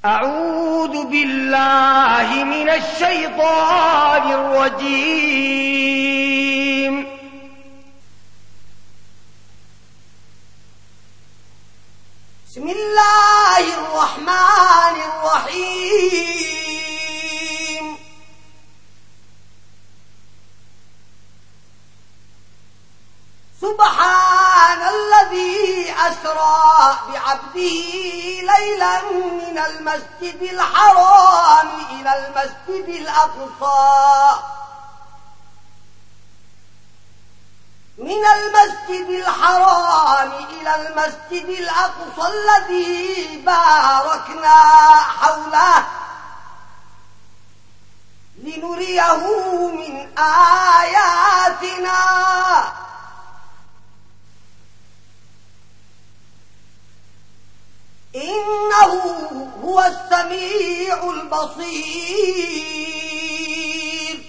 أعوذ بالله من الشيطان الرجيم. بسم الله الرحمن الرحيم. سبحان الذي أسرى بعبده ليلا من المسجد الحرام إلى المسجد الأقصى الذي باركنا حوله لنريه من آياتنا إنه هو السميع البصير.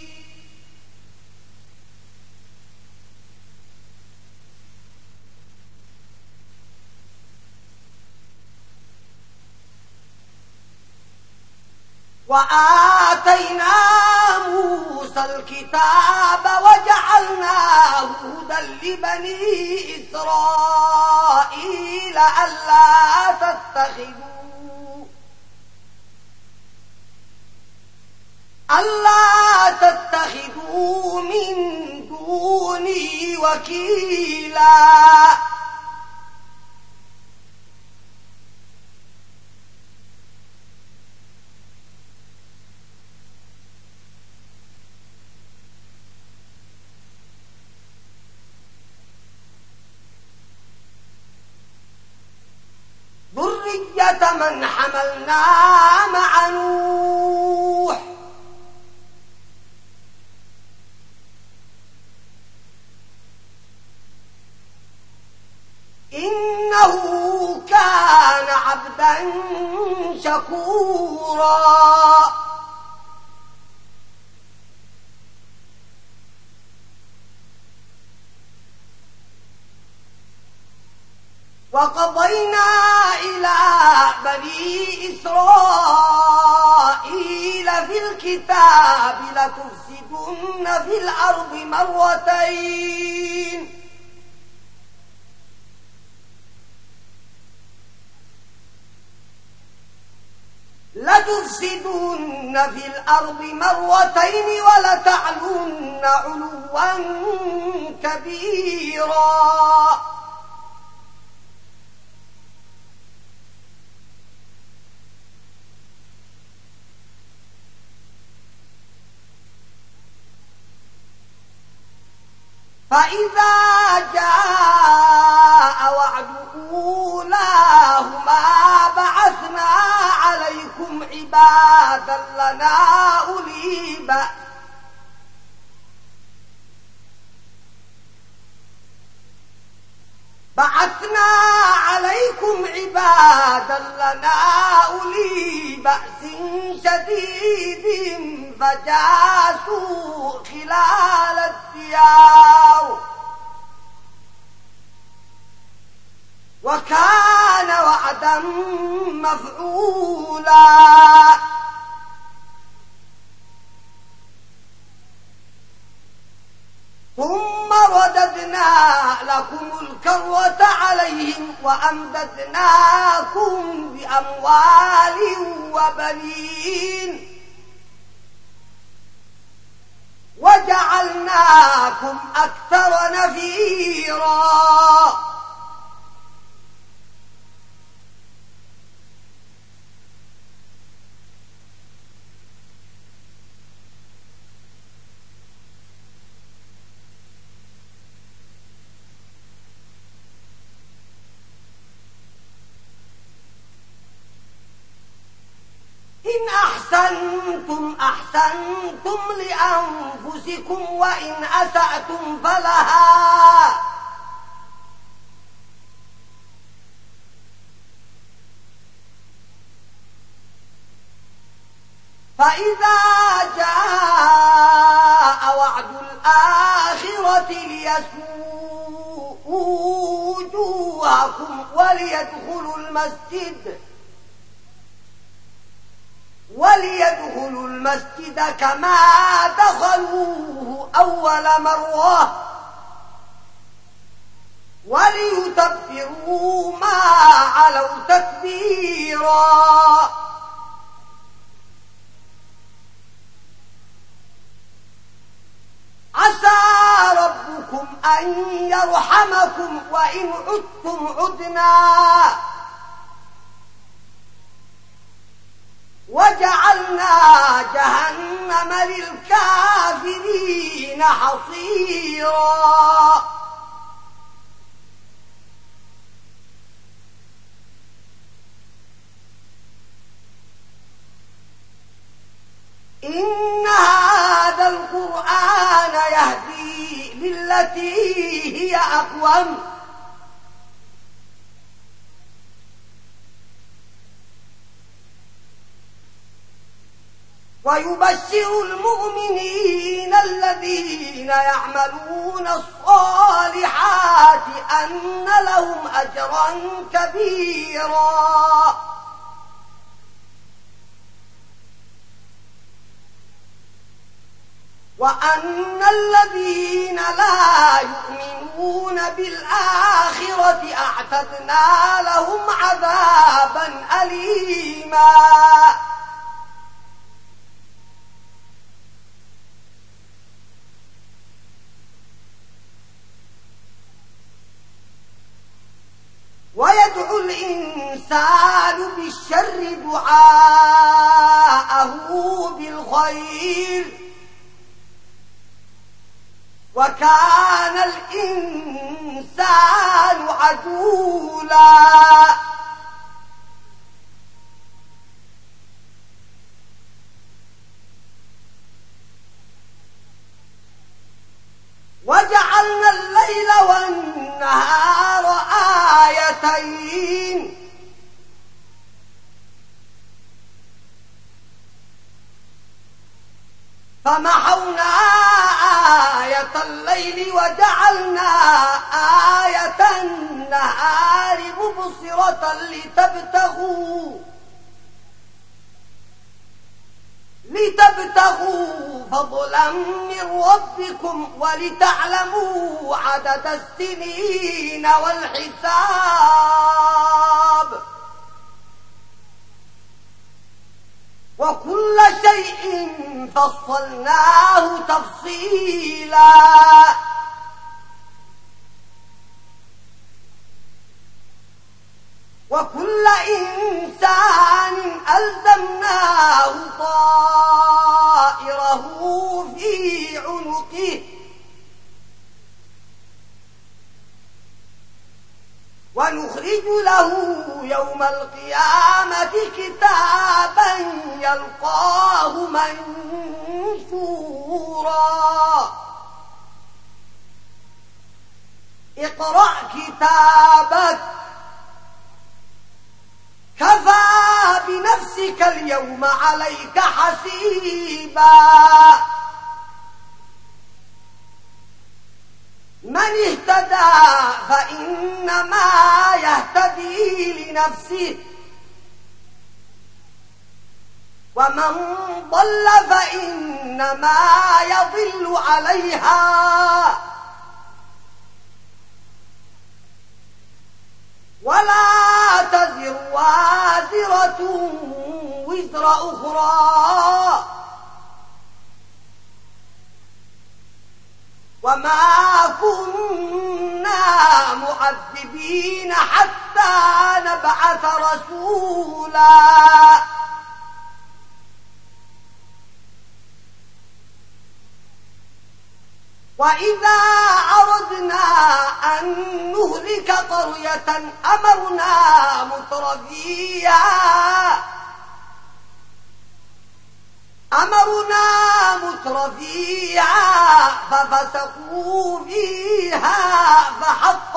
وآتينا موسى الكتاب وجعلناه هدى لبني إسرائيل ألا تتخذوا من دوني وكيلا. ذرية من حملنا مع نوح إنه كان عبدا شكورا. وقضينا إلى بني إسرائيل في الكتاب لتفسدن في الأرض مرتين ولتعلن علوا كبيرا. فإذا جاء وعد أولاهما بعثنا عليكم عبادا لنا أولي بأس شديد فجاسوا خلال الديار وكان وعدا مفعولا. ثم رددنا لكم الكرة عليهم وأمددناكم بأموال وبنين وجعلناكم أكثر نفيرا. إن أحسنتم أحسنتم لأنفسكم وإن أسأتم فلها. فإذا جاء وعد الآخرة ليسوءوا وجوهكم وليدخلوا المسجد وليدخلوا المسجد كما دخلوه أول مرة وليتبروا ما علوا تتبيرا. عسى ربكم أن يرحمكم وإن عدتم عدنا وجعلنا جهنم للكافرين حصيرا. إن هذا القرآن يهدي للتي هي أقوم ويبشر المؤمنين الذين يعملون الصالحات أن لهم أجرا كبيرا. وأن الذين لا يؤمنون بالآخرة أعتدنا لهم عذابا أليما. ويدعو الإنسان بالشر دعاءه بالخير وكان الإنسان عجولا. وجعلنا الليل والنهار آيتين فمحونا آية الليل وجعلنا آية النهار مبصرة لتبتغوا فضلا من ربكم ولتعلموا عدد السنين والحساب وكل شيء فصلناه تفصيلا. وكل إنسان ألزمناه طائره في عنقه ونخرج له يوم القيامة كتابا يلقاه منشورا. اقرأ كتابك كفى بنفسك اليوم عليك حسيبا. من اهتدى فإنما يهتدي لنفسه ومن ضل فإنما يضل عليها ولا تزر وازرة وزر أخرى وما كنا معذبين حتى نبعث رسولا. وإذا أردنا أن نهلك قرية أمرنا مترفيها ففسقوا فيها فحق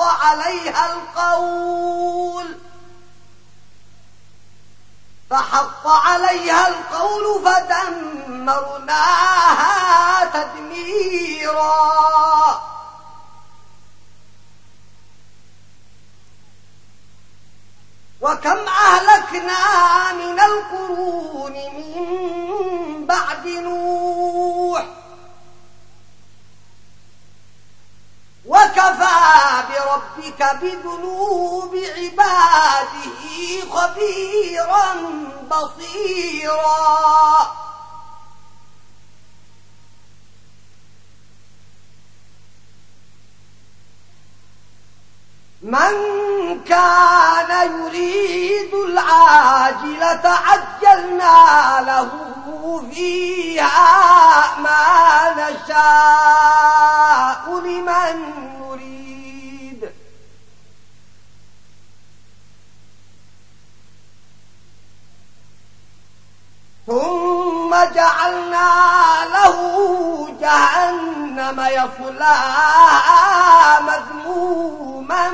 عليها القول فدمرناها تدميرا. وكم أهلكنا من القرون من نوح وكفى بربك بذنوب عباده خبيرا بصيرا من كان يريد العاجلة عجلنا له فيها ما نشاء لمن نريد ثم جعلنا له جهنم يصلاها مذموما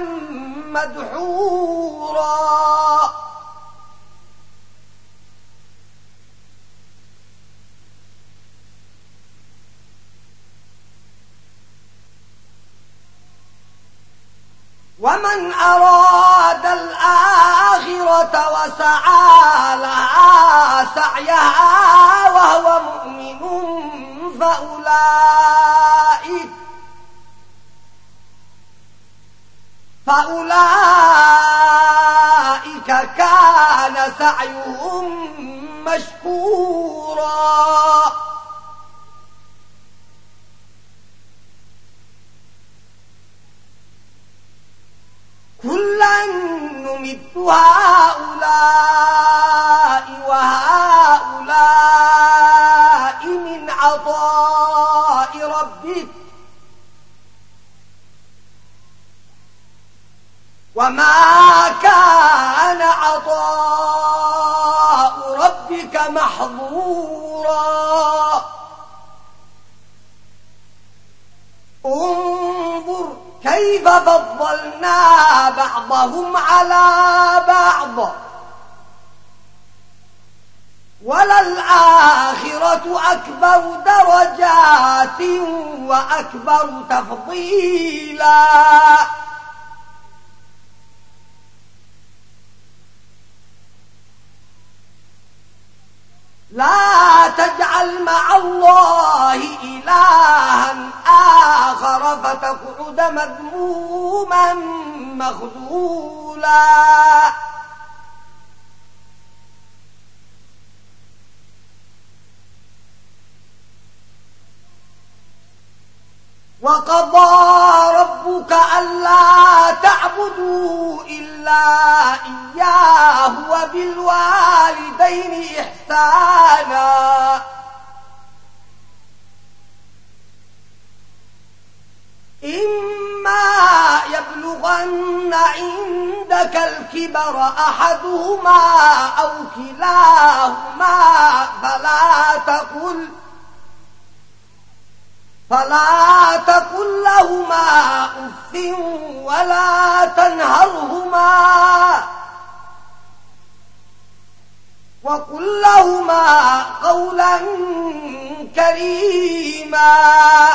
مدحورا ومن أراد الآخرة وسعى لها سعيها وهو مؤمن فأولئك كان سعيهم مشكورا كلا نمد هؤلاء وهؤلاء من عطاء ربك وما كان عطاء ربك محظورا انظر كيف فضلنا بعضهم على بعض وللآخرة أكبر درجات وأكبر تفضيلا لا تجعل مع الله إلها آخر فتقعد مذموما مخذولا وقضى ربك ألا تعبدوا إلا إياه وبالوالدين إحسانا إما يبلغن عندك الكبر أحدهما أو كلاهما فلا تقل لهما أف ولا تنهرهما وقل لهما قولا كريما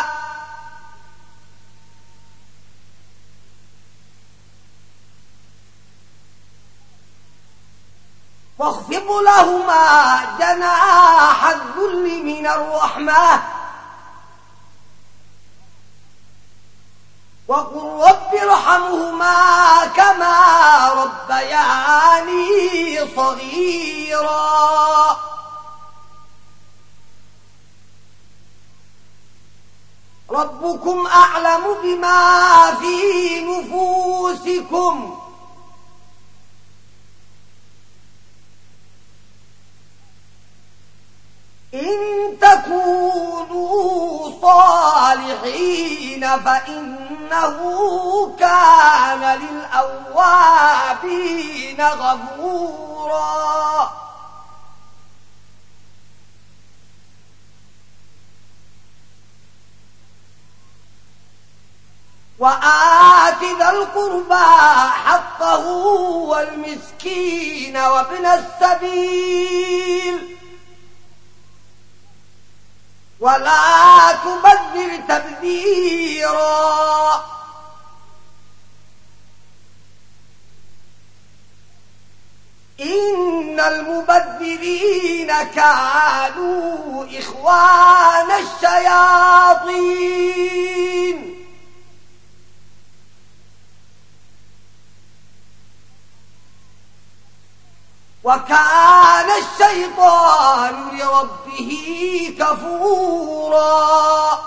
واخفض لهما جناح الذل من الرحمة وقل رب ارحمهما كما ربياني صغيرا ربكم أعلم بما في نفوسكم إن تكونوا صالحين فإنه كان للأوابين غفورا وآت ذا القربى حقه والمسكين وابن السبيل ولا تبذر تبذيرا إن المبذرين الذين كانوا إخوان الشياطين وكان الشيطان لربه كفورا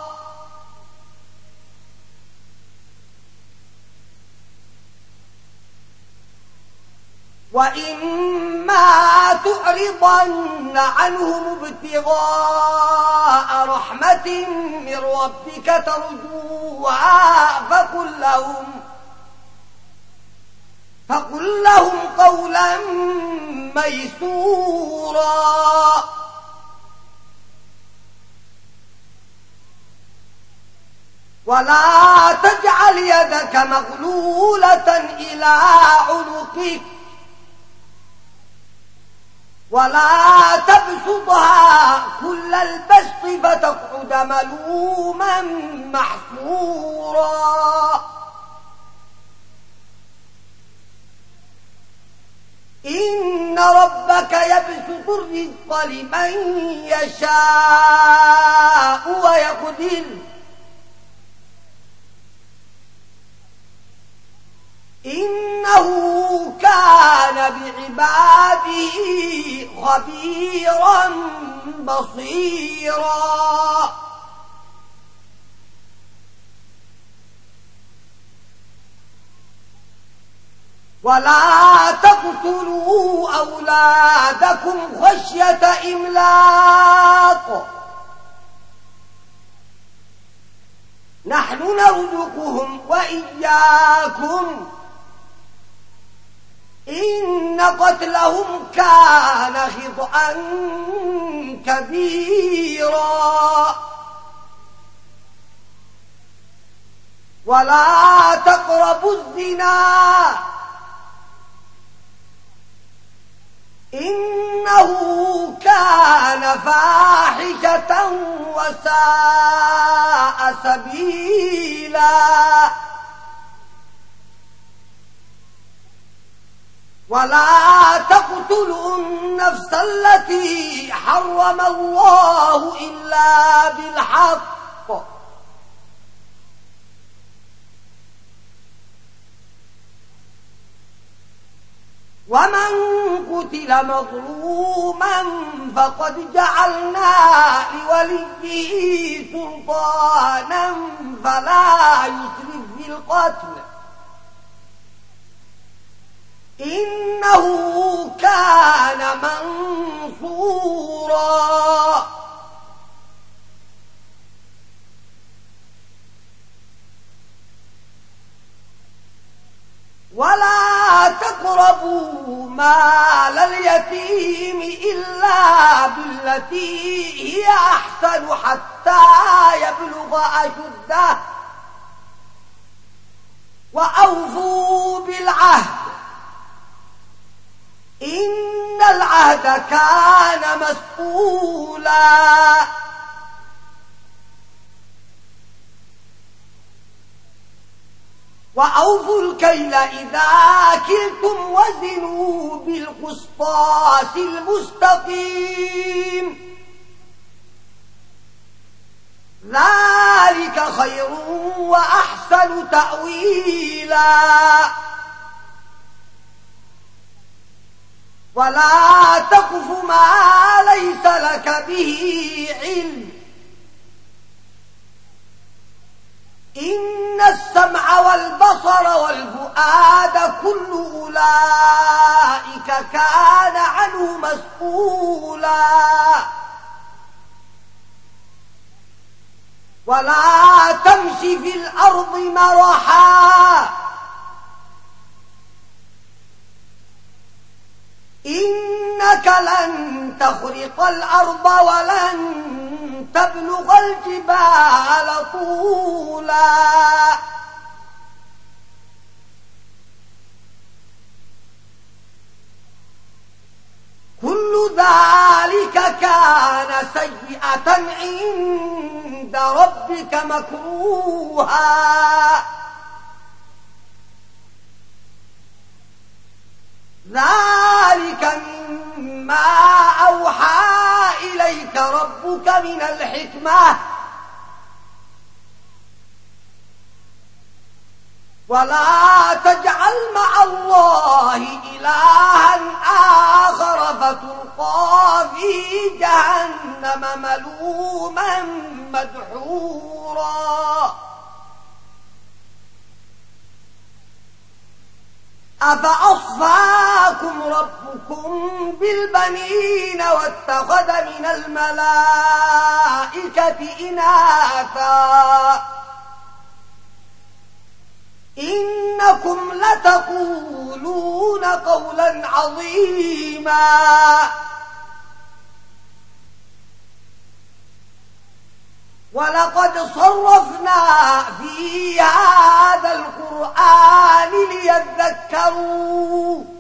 وإما تعرضن عنهم ابتغاء رحمة من ربك ترجوها فقل لهم قولا ميسورا ولا تجعل يدك مغلولة إلى عنقك ولا تبسطها كل البسط فتقعد ملوما محسورا إن ربك يبسط الرزق لمن يشاء ويقدر إنه كان بعباده خبيرا بصيرا ولا تقتلوا أولادكم خشية إملاق نحن نرزقهم وإياكم إن قتلهم كان خطأ كبيرا ولا تقربوا الزنا إنه كان فاحشة وساء سبيلا ولا تقتلوا النفس التي حرم الله إلا بالحق ومن قتل مظلوما فقد جعلنا لوليه سلطانا فلا يسرف في القتل إنه كان منصورا ولا تقربوا مال اليتيم إلا بالتي هي أحسن حتى يبلغ أشده وأوفوا بالعهد إن العهد كان مسؤولا وأوفوا الكيل إذا كلتم وزنوا بالقسطاس المستقيم ذلك خير وأحسن تأويلا ولا تقف ما ليس لك به علم إن السمع والبصر والفؤاد كل أولئك كان عنه مسؤولا ولا تمش في الأرض مرحا إنك لن تخرق الأرض ولن تبلغ الجبال طولا كل ذلك كان سيئة عند ربك مكروها ذلك مما أوحى عليك ربك من الحكمة ولا تجعل مع الله إلها آخر فتلقى في جهنم ملوما مدحورا أفأصفاكم ربكم بالبنين واتخذ من الملائكة إناثا إنكم لتقولون قولا عظيما ولقد صرفنا في هذا القرآن ليذكروا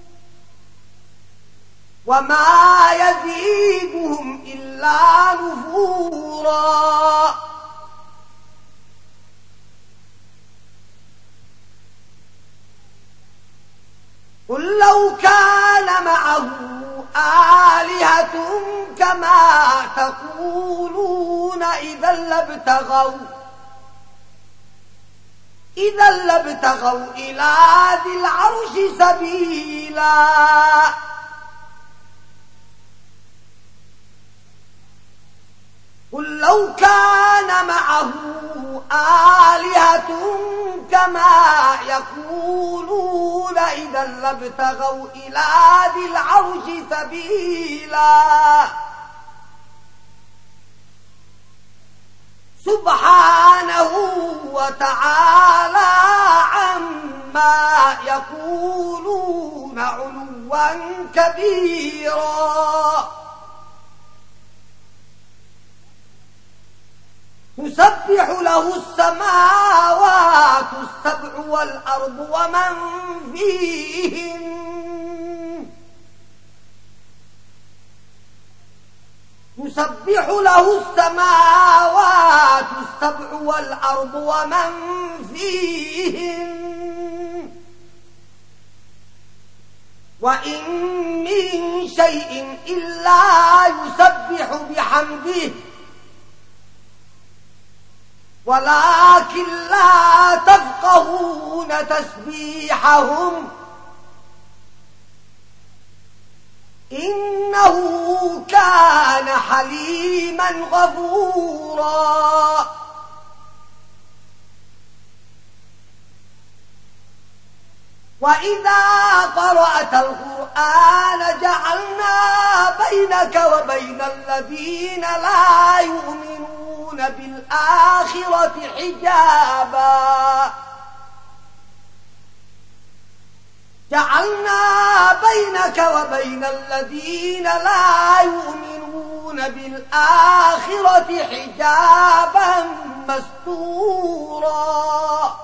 وما يزيدهم إلا نفورا قل لو كان معه آلهة كما تقولون إذا لابتغوا إلى ذي العرش سبيلا قل لو كان معه آلهة كما يقولون إذا لابتغوا إلى ذي العرش سبيلا سبحانه وتعالى عما يقولون علوا كبيرا تسبح له السماوات السبع والأرض ومن فيهن تسبح له السماوات السبع والأرض ومن فيهن وإن من شيء إلا يسبح بحمده ولكن لا تفقهون تسبيحهم إنه كان حليما غفورا وإذا قرأت القرآن جعلنا بينك وبين الذين لا يؤمنون بالآخرة حجابا جعلنا بينك وبين الذين لا يؤمنون بالآخرة حجابا مستورا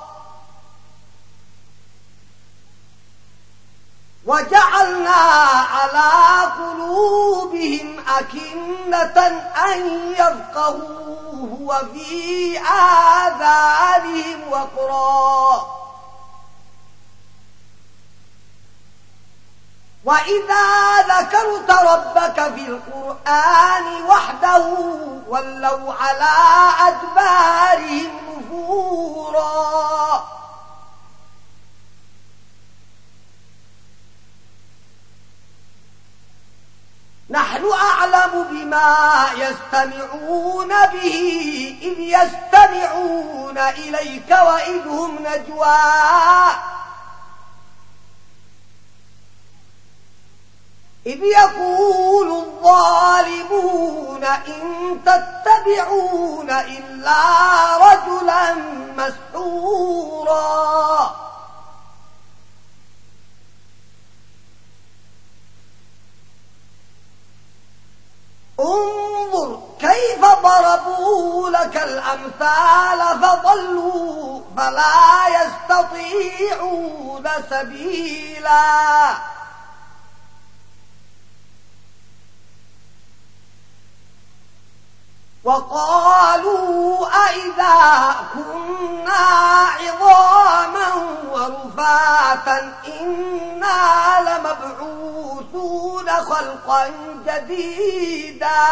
وجعلنا على قلوبهم أكنة أن يفقهوه وفي آذانهم وقرا وإذا ذكرت ربك في القرآن وحده ولوا على أدبارهم نفورا نحن أعلم بما يستمعون به إذ يستمعون إليك وإذ هم نجوى إذ يقول الظالمون إن تتبعون إلا رجلا مسحورا انظر كيف ضربوا لك الأمثال فضلوا فلا يستطيعون سبيلا وقالوا أئذا كنا عظاما ورفاتا إنا لمبعوثون خلقا جديدا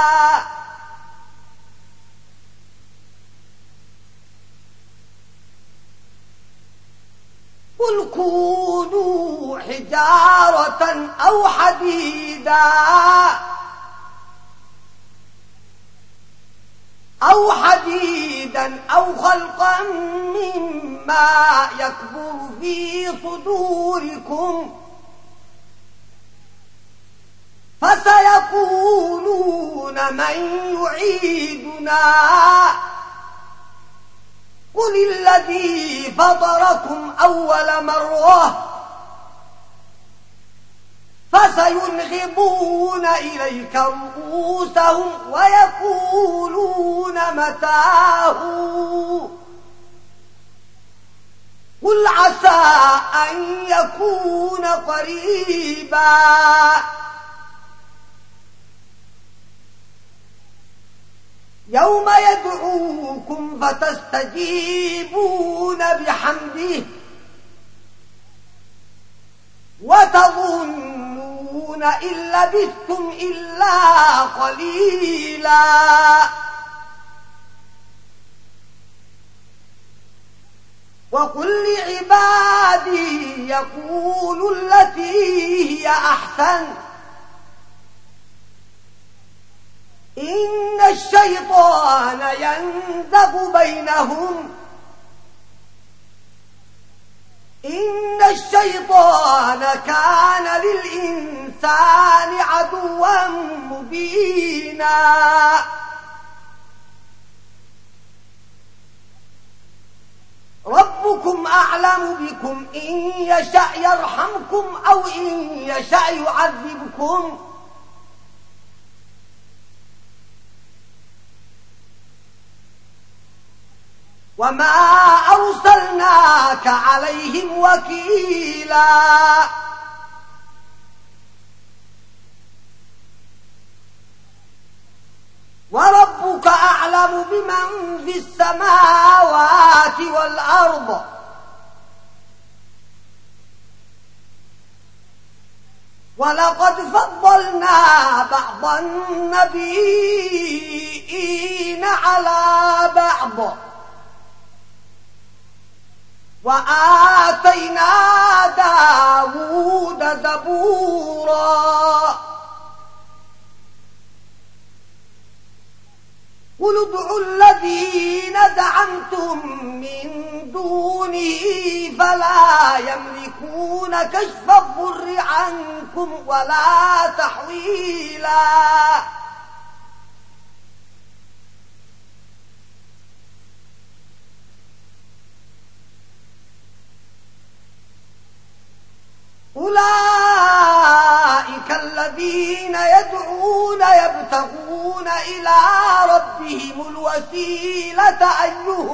قل كونوا حجارة أو حديدا أو خلقا مما يكبر في صدوركم فسيقولون من يعيدنا قل الذي فطركم أول مرة فسينغضون إليك رؤوسهم ويقولون متاه قل عسى أن يكون قريبا يوم يدعوكم فتستجيبون بحمده وتظنون إن لبثتم إلا قليلا وقل لعبادي يقولوا التي هي أحسن إن الشيطان ينزغ بينهم إن الشيطان كان للإنسان عدوا مبينا ربكم أعلم بكم إن يشأ يرحمكم أو إن يشأ يعذبكم وما أرسلناك عليهم وكيلا وربك أعلم بمن في السماوات والأرض ولقد فضلنا بعض النبيين على بعض وآتينا داود زبورا قل ادعوا الذين زعمتم من دونه فلا يملكون كشف الضر عنكم ولا تحويلا أولئك الذين يدعون يبتغون إلى ربهم الوسيلة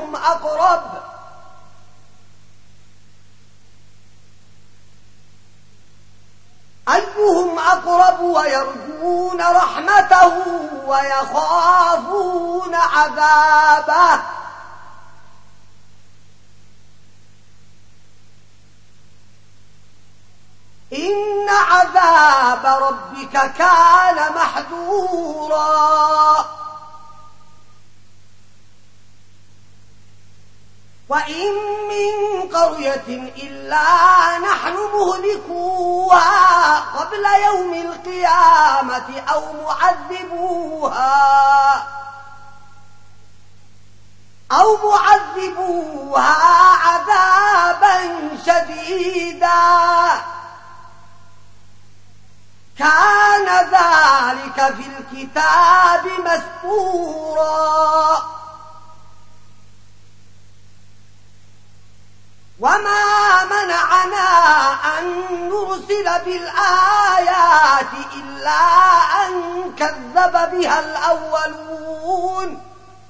أيهم أقرب ويرجون رحمته ويخافون عذابه إن عذاب ربك كان محذورا وإن من قرية إلا نحن مهلكوها قبل يوم القيامة أو معذبوها عذابا شديدا كان ذلك في الكتاب مسطورا وما منعنا أن نرسل بالآيات إلا أن كذب بها الأولون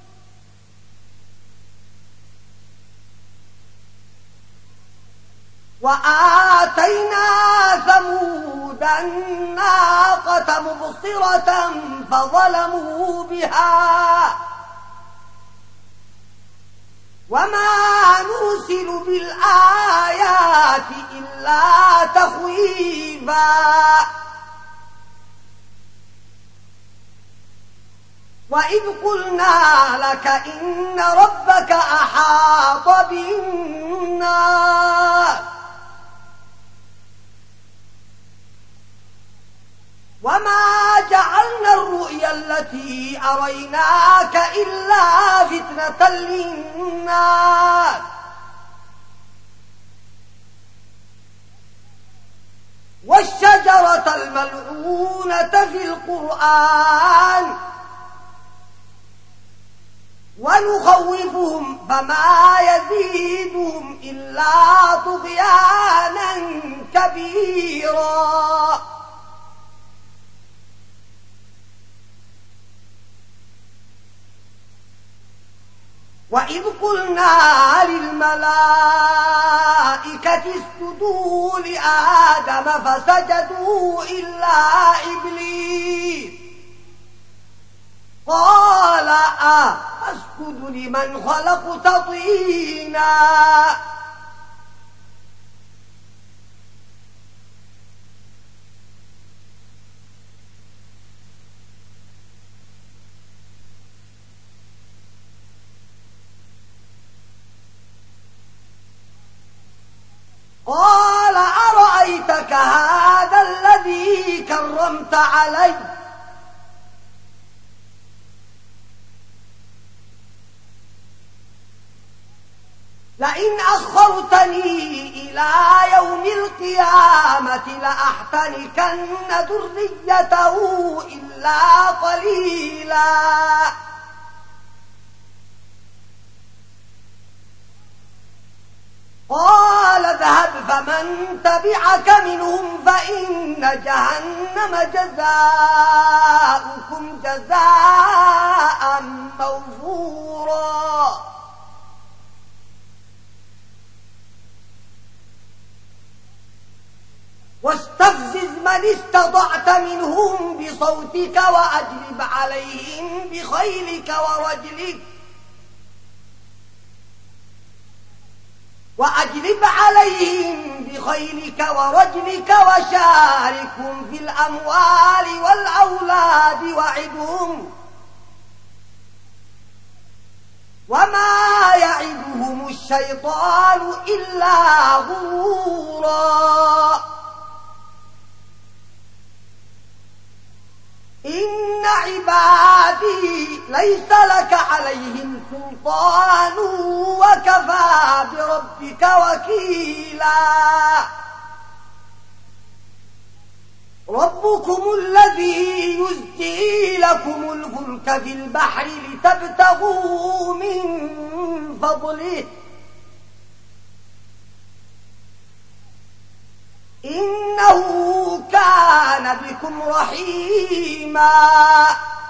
وآتينا ثمود الناقة مبصرة فظلموا بها وما نرسل بالآيات إلا تخويفا وإذ قلنا لك إن ربك أحاط بالناس وما جعلنا الرؤيا التي أريناك إلا فتنة للناس والشجرة الملعونة في القرآن ونخوفهم فما يزيدهم إلا طغيانا كبيرا وإذ قلنا للملائكة اسجدوا لآدم فسجدوا إلا إبليس قال أسجد لمن خلقت طينا قال أرأيتك هذا الذي كرمت علي لئن أخرتني إلى يوم القيامة لأحتنكن ذريته إلا قليلا قال اذهب فمن تبعك منهم فإن جهنم جزاؤكم جزاء موفورا واستفزز من استطعت منهم بصوتك وأجلب عليهم بخيلك ورجلك وشاركهم في الأموال والأولاد وعدهم وما يعدهم الشيطان إلا غرورا إن عبادي ليس لك عليهم سلطان وكفى بربك وكيلا ربكم الذي يزجي لكم الفلك في البحر لتبتغوا من فضله إنه كان بكم رحيما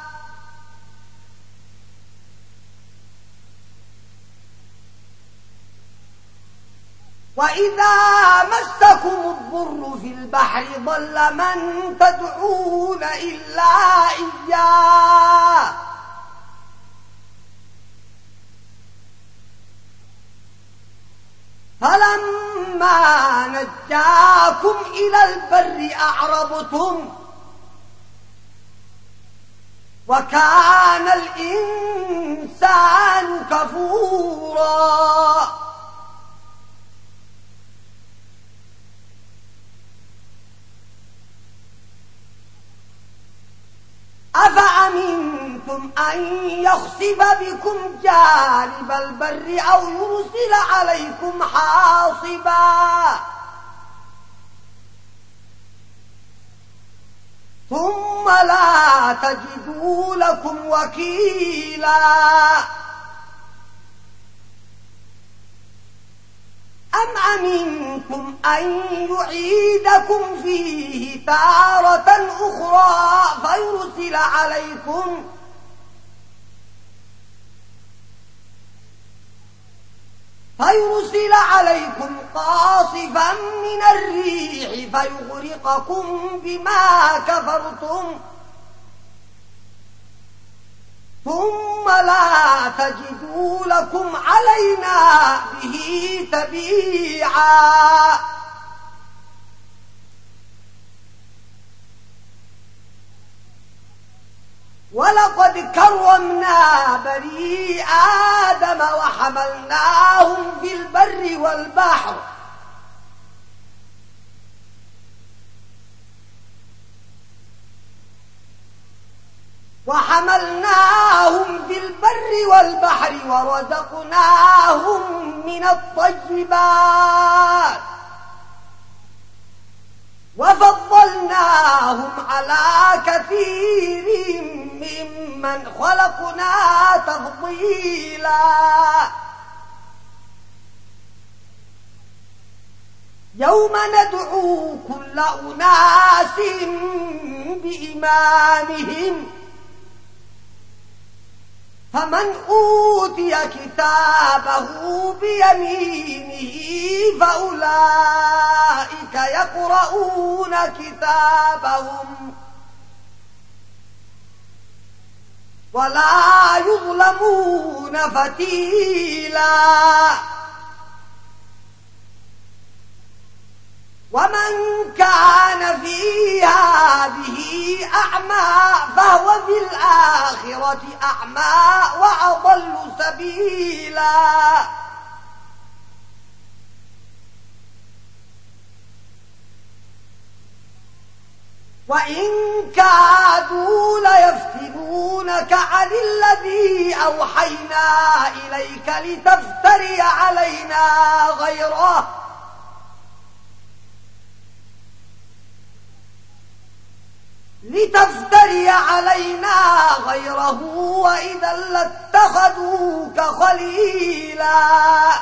وإذا مسكم الضر في البحر ضل من تدعون إلا إياه فلما نجاكم إلى البر أعرضتم وكان الإنسان كفورا أفأمنتم أن يخسف بكم جانب البر أو يرسل عليكم حاصبا ثم لا تجدوا لكم وكيلا أم أمنتم أن يعيدكم فيه تارة أخرى فيرسل عليكم قاصفا من الريح فيغرقكم بما كفرتم ثم لا تجدوا لكم علينا به تبيعا ولقد كرمنا بني آدم وحملناهم في البر والبحر ورزقناهم من الطيبات وفضلناهم على كثير ممن خلقنا تفضيلا يوم ندعو كل أناس بإمامهم فمن أوتي كتابه بيمينه فأولئك يقرؤون كتابهم ولا يظلمون فتيلا ومن كان في هذه أعمى فهو في الآخرة أعمى وأضل سبيلا وإن كادوا ليفتنونك عن الذي أوحينا إليك لتفتري علينا غيره وإذا لاتخذوك خليلا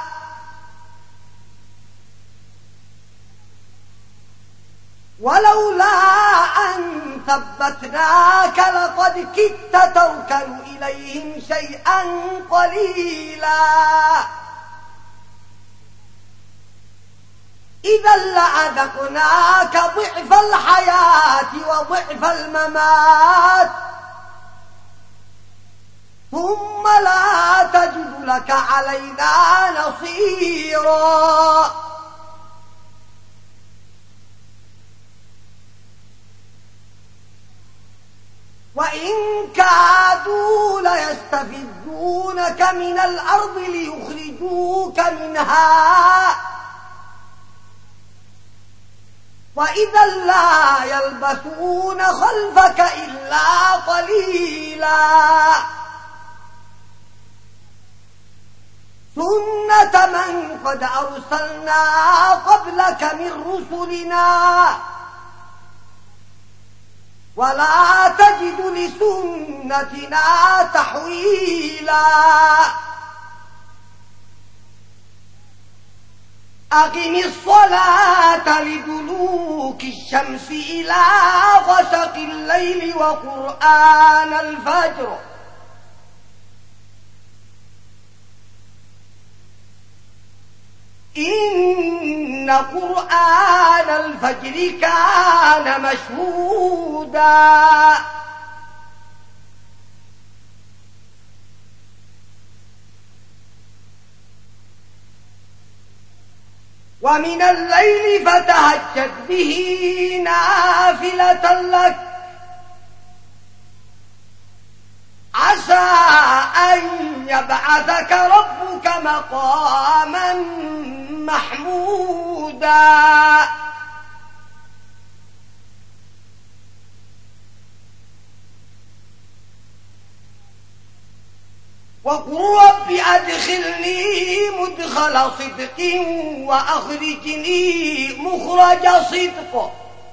ولولا أن ثبتناك لقد كدت تركن إليهم شيئا قليلا إذا لأذقناك ضعف الحياة وضعف الممات ثم لا تجد لك علينا نصيرا وإن كادوا ليستفزونك من الأرض ليخرجوك منها وإذا لا يلبثون خلفك إلا قليلا سنة من قد أرسلنا قبلك من رسلنا ولا تجد لسنتنا تحويلا أقم الصلاة لدلوك الشمس إلى غسق الليل وقرآن الفجر إن قرآن الفجر كان مشهودا ومن الليل فتهجد به نافلة لك عسى أن يبعثك ربك مقاما محمودا وقل رب أدخلني مدخل صدق وأخرجني مخرج صدق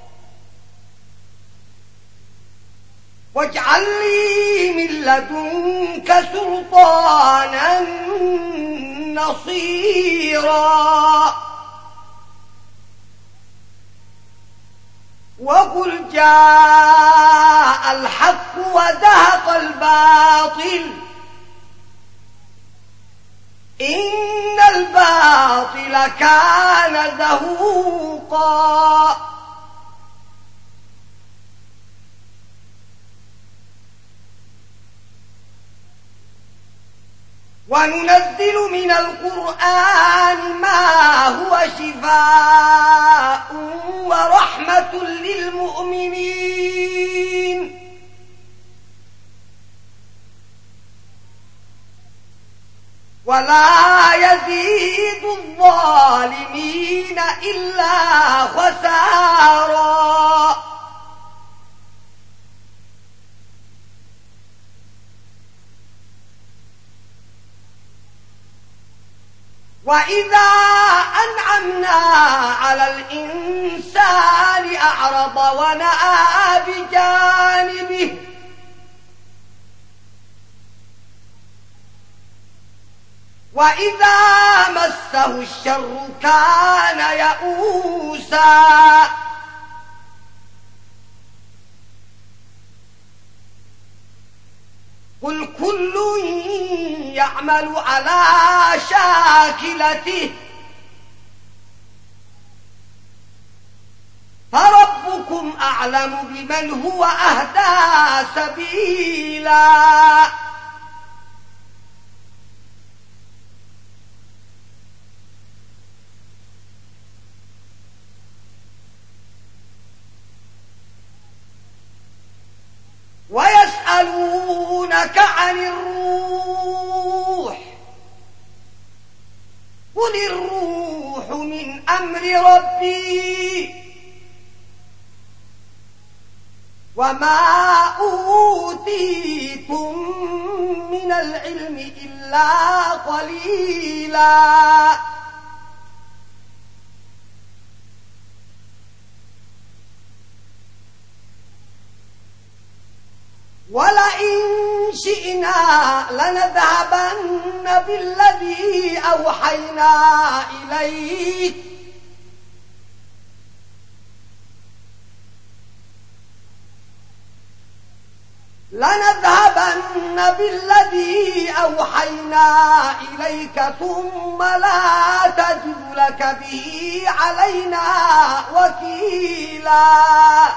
واجعل لي من لدنك سلطانا نصيرا وقل جاء الحق وزهق الباطل إن الباطل كان زهوقا وننزل من القرآن ما هو شفاء ورحمة للمؤمنين ولا يزيد الظالمين إلا خسارا وإذا أنعمنا على الإنسان أعرض ونأى بجانبه وإذا مسه الشر كان يئوسا قل كل يعمل على شاكلته فربكم أعلم بمن هو أهدى سبيلا ويسألونك عن الروح قل الروح من أمر ربي وما أوتيتم من العلم إلا قليلا ولئن شئنا لنذهبن بالذي أوحينا إليك ثم لا تجد لك به علينا وكيلا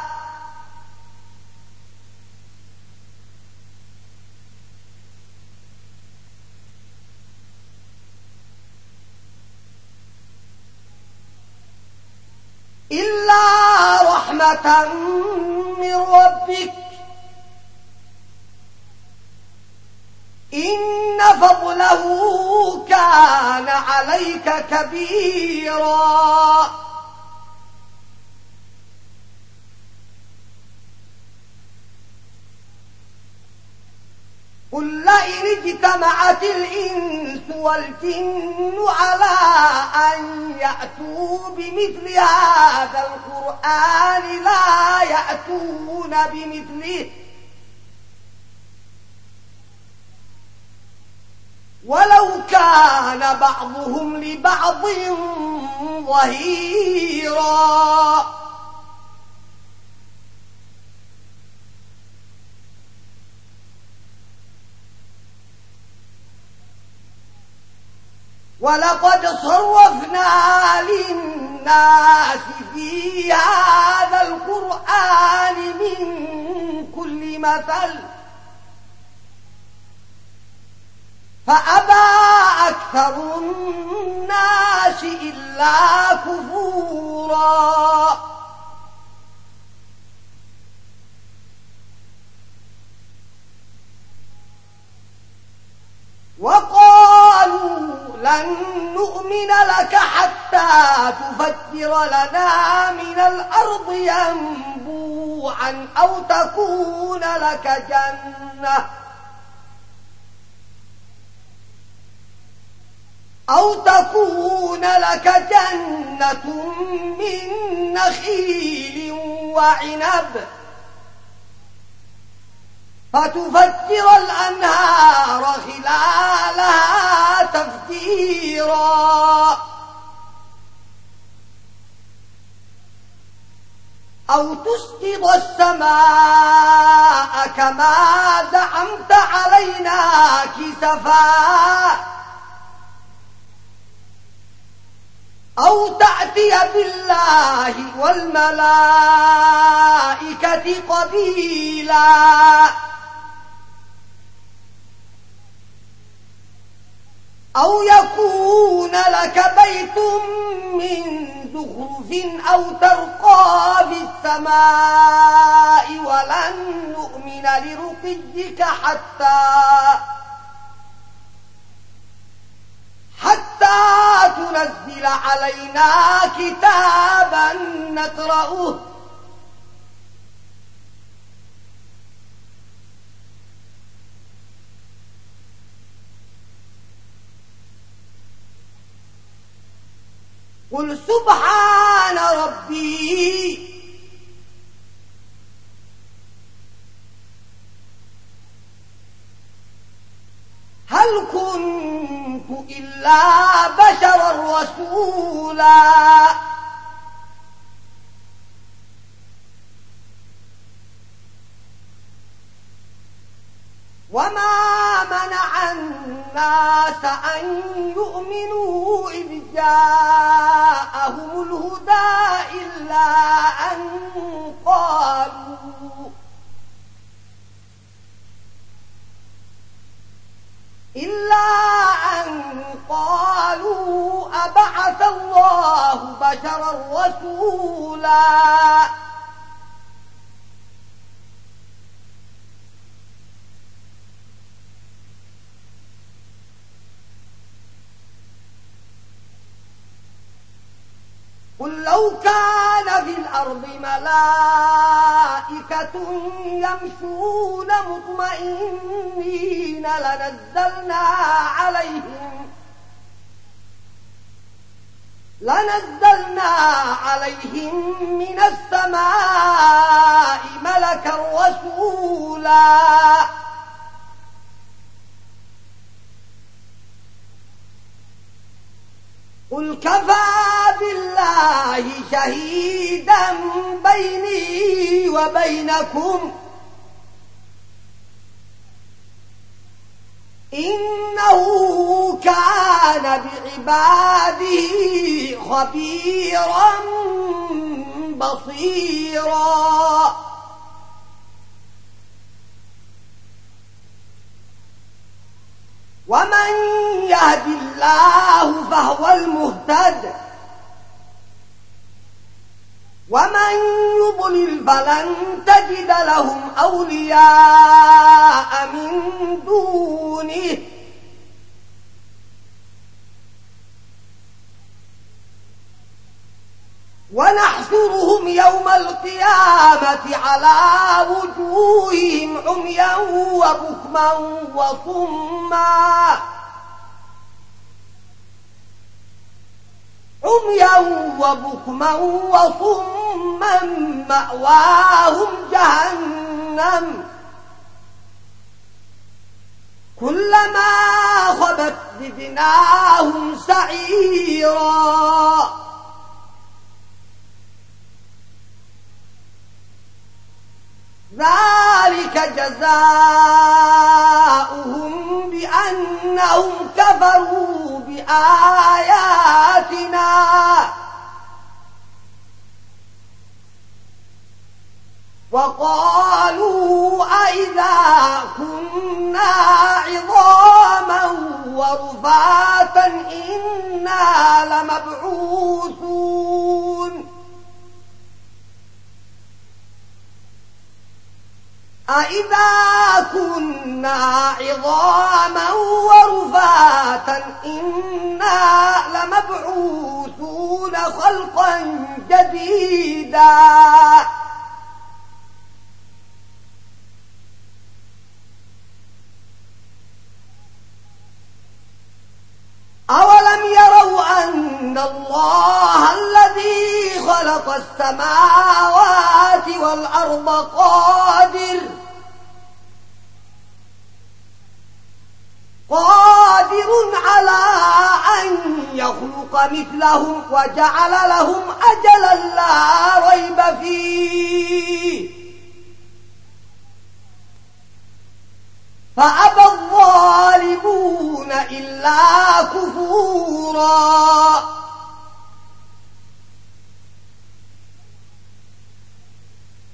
إلا رحمة من ربك إن فضله كان عليك كبيرا قل لئن اجتمعت الإنس والجن على أن يأتوا بمثل هذا القرآن لا يأتون بمثله ولو كان بعضهم لبعض ظهيرا ولقد صرفنا للناس في هذا القرآن من كل مثل فأبى أكثر الناس إلا كفورا وقالوا لن نؤمن لك حتى تفجر لنا من الأرض ينبوعا أو تكون لك جنة من نخيل وعنب فتفجر الأنهار خلالها تفجيرا أو تسقط السماء كما زعمت علينا كسفا أو تأتي بالله والملائكة قبيلا. أو يكون لك بيت من زخرف أو ترقى في السماء ولن نؤمن لرقيك حتى تنزل علينا كتابا نقرأه قل سبحان ربي هل كنت إلا بشرا رسولا وما منع الناس أن يؤمنوا إذ جاءهم الهدى إلا أن قالوا أبعث الله بشرا رسولا قل لو كان في الأرض ملائكة يمشون مطمئنين لنزلنا عليهم من السماء ملكا رسولا قل كفى بالله شهيدا بيني وبينكم إنه كان بعباده خبيرا بصيرا ومن يهد الله فهو المهتد ومن يضلل فلن تجد لهم أولياء من دونه ونحشرهم يوم القيامة على وجوههم عميا وبكما وصما مأواهم جهنم كلما خبت زدناهم سعيرا ذلك جزاؤهم بأنهم كفروا بآياتنا وقالوا أئذا كنا عظاما ورفاتا إنا لمبعوثون أئذا كنا عظاما ورفاتا إنا لمبعوثون خلقا جديدا أولم يروا أن الله الذي خلق السماوات والأرض قادر على أن يخلق مثلهم وجعل لهم أجلا لا ريب فيه فأبى الظالمون إلا كفورا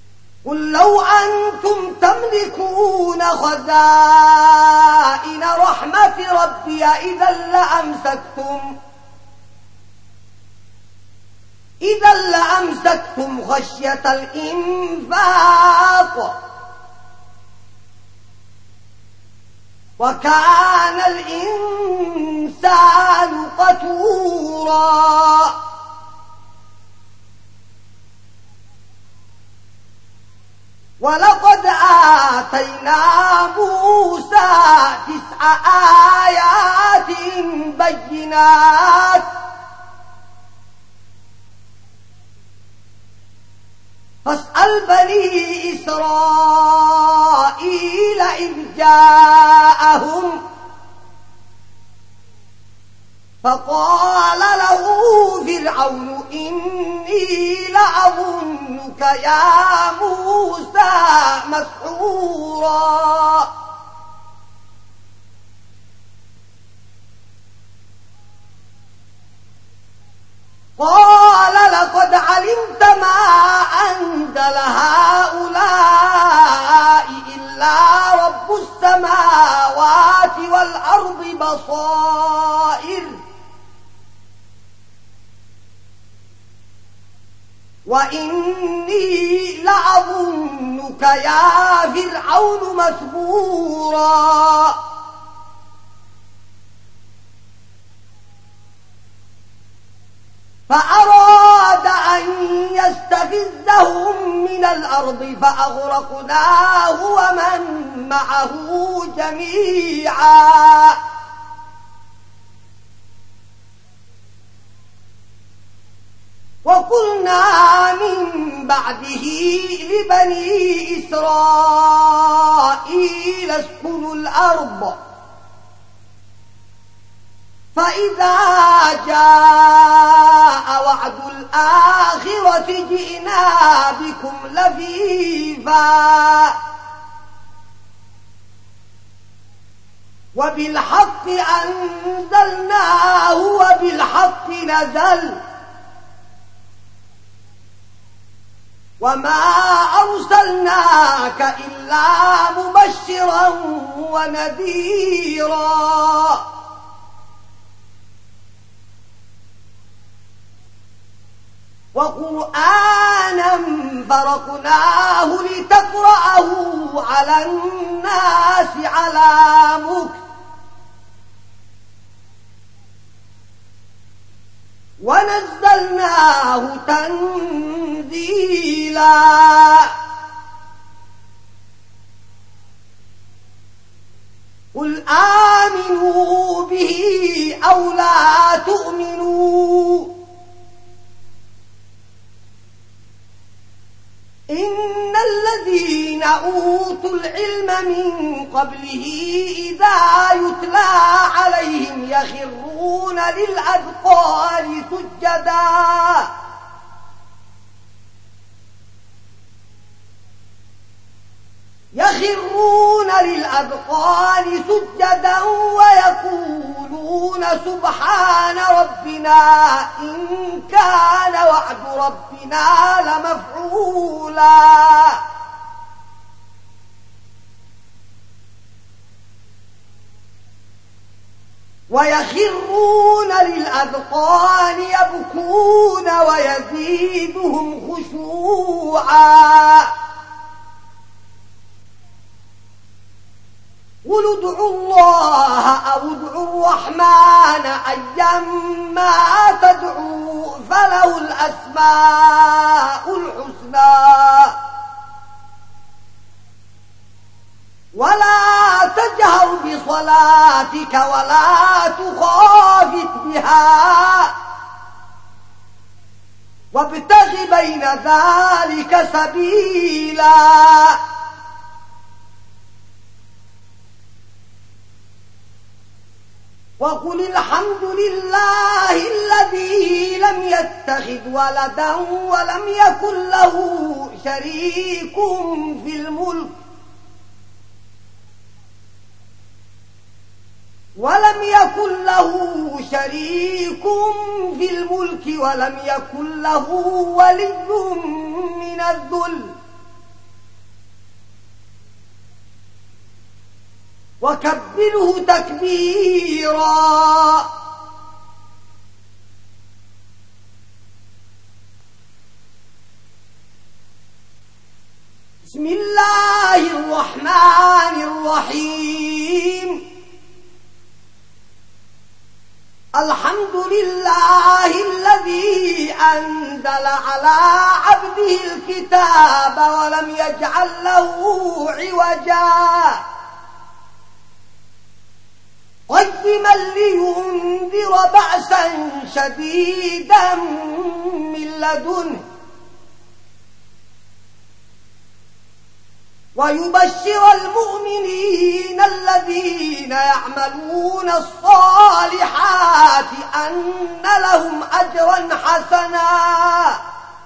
قل لو أنتم تملكون خزائن رحمة رحمة ربي إذا لأمسكتم خشية الإنفاق وكان الإنسان قتورا ولقد آتينا موسى 9 آيات بينات فاسأل بني إسرائيل إذ جاءهم فقال له فرعون إني لأظنك يا موسى مسحورا قال لقد علمت ما أنزل هؤلاء إلا رب السماوات والأرض بصائر وإني لأظنك يا فرعون مثبورا فأراد أن يستفزهم من الأرض فأغرقناه ومن معه جميعا وقلنا من بعده لبني إسرائيل اسكنوا الأرض فإذا جاء وعد الآخرة جئنا بكم لفيفا وبالحق أنزلناه وبالحق نزل وما أرسلناك إلا مبشرا ونذيرا وقرآنا فرقناه لتقرأه على الناس على مكث ونزلناه تنزيلا قل آمنوا به أو لا تؤمنوا إن الذين أوتوا العلم من قبله إذا يتلى عليهم يخرون للأذقان سجدا ويقولون سبحان ربنا إن كان وعد ربنا لمفعولا ويخرون للأذقان يبكون ويزيدهم خشوعا قل ادعوا الله أو ادعوا الرحمن أيما تدعوا فله الأسماء الحسنى ولا تجهر بصلاتك ولا تخافت بها وابتغ بين ذلك سبيلا وقل الحمد لله الذي لم يتخذ ولدا ولم يكن له شريك في الملك ولم يكن له ولي من الذل وكبره تكبيرا. بسم الله الرحمن الرحيم. الحمد لله الذي أنزل على عبده الكتاب ولم يجعل له عوجا قيما لينذر بأسا شديدا من لدنه ويبشر المؤمنين الذين يعملون الصالحات أن لهم أجرا حسنا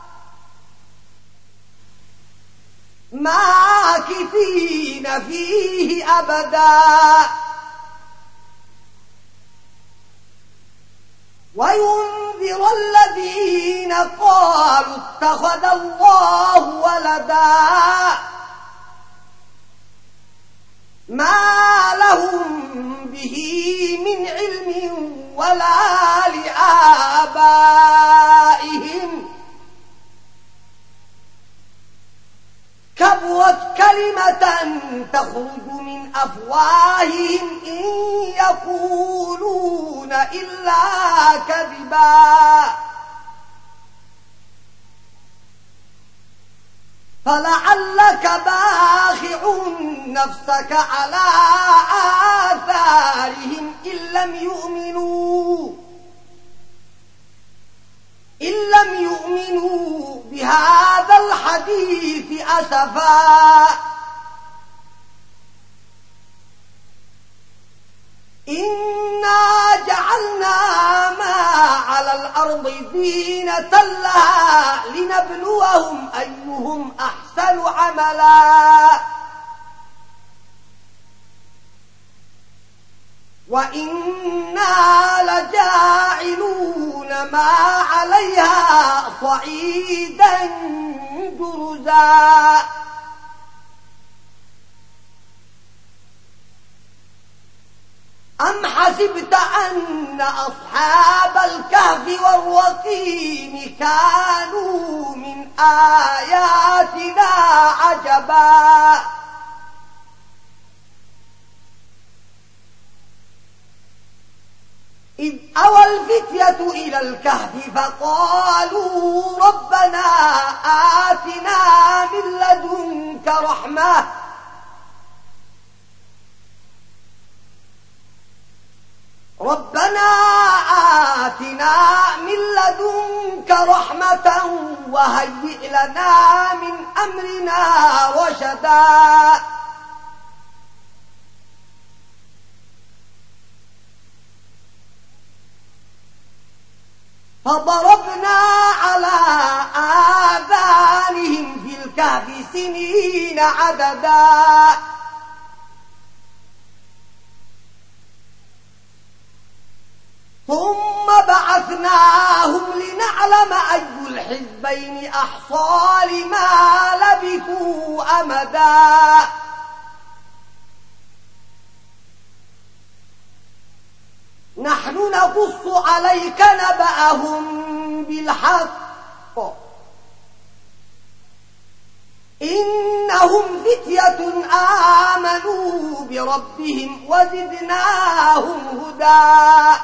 ماكثين فيه أبدا وينذر الذين قالوا اتخذ الله ولدا ما لهم به من علم ولا لآبائهم كبرت كلمة تخرج من أفواههم إن يقولون إلا كذبا فلعلك باخع نفسك على آثارهم إن لم يؤمنوا بهذا الحديث أسفا إنا جعلنا ما على الأرض زينة لها لنبلوهم أيهم أحسن عملا وإنا لجاعلون ما عليها صعيدا جرزا أم حسبت أن أصحاب الكهف والرقيم كانوا من آياتنا عجبا إذ أوى الفتية إلى الكهف فقالوا ربنا آتنا من لدنك رحمة وهيئ لنا من أمرنا رشدا فضربنا على آذانهم في الكهف سنين عددا ثم بعثناهم لنعلم أي الحزبين أحصى لما لبثوا أمدا نحن نقص عليك نبأهم بالحق إنهم فتية آمنوا بربهم وزدناهم هدى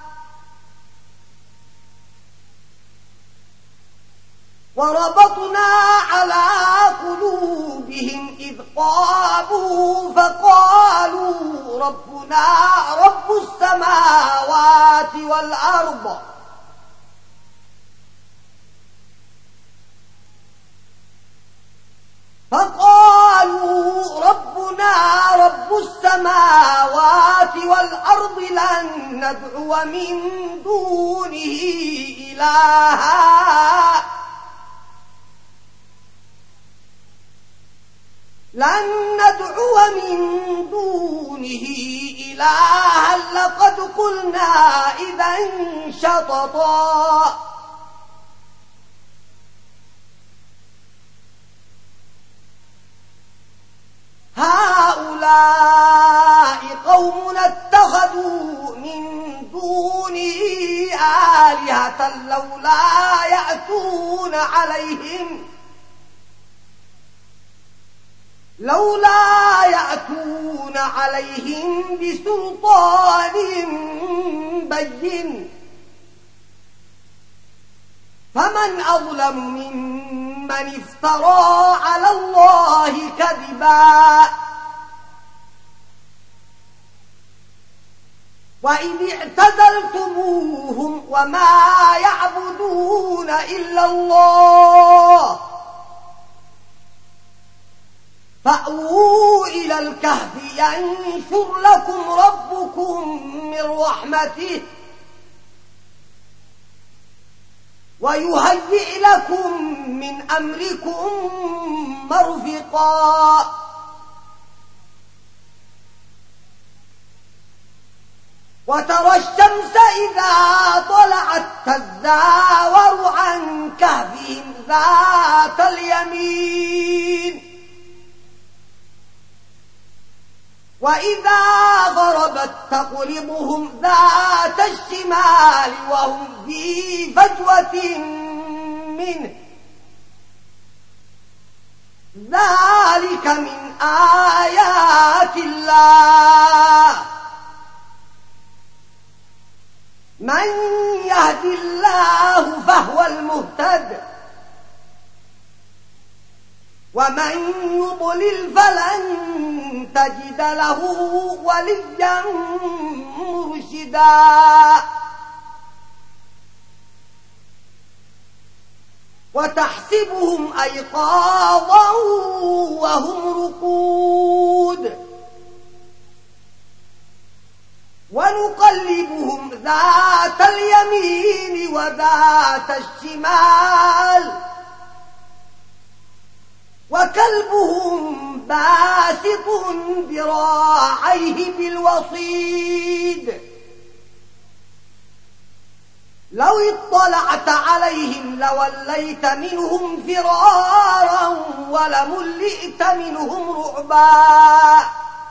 وربطنا على قلوبهم إذ قاموا فقالوا ربنا رب السماوات والأرض لن ندعو من دونه إلها لقد قلنا إذا شططا هؤلاء قوم اتخذوا من دونه آلهة لولا يأتون عليهم بسلطان بين فمن أظلم ممن افترى على الله كذبا وإذ اعتزلتموهم وما يعبدون إلا الله فأووا إلى الكهف ينشر لكم ربكم من رحمته ويهيئ لكم من أمركم مرفقا وترى الشمس إذا طلعت تزاور عن كهفهم ذات اليمين وإذا غربت تقرضهم ذات الشمال وهم في فجوة منه ذلك من آيات الله من يهد الله فهو المهتد ومن يضلل فلن تجد له وليا مرشدا وتحسبهم أيقاظا وهم رقود ونقلبهم ذات اليمين وذات الشمال وكلبهم باسط ذراعيه بالوصيد لو اطلعت عليهم لوليت منهم فرارا ولملئت منهم رعبا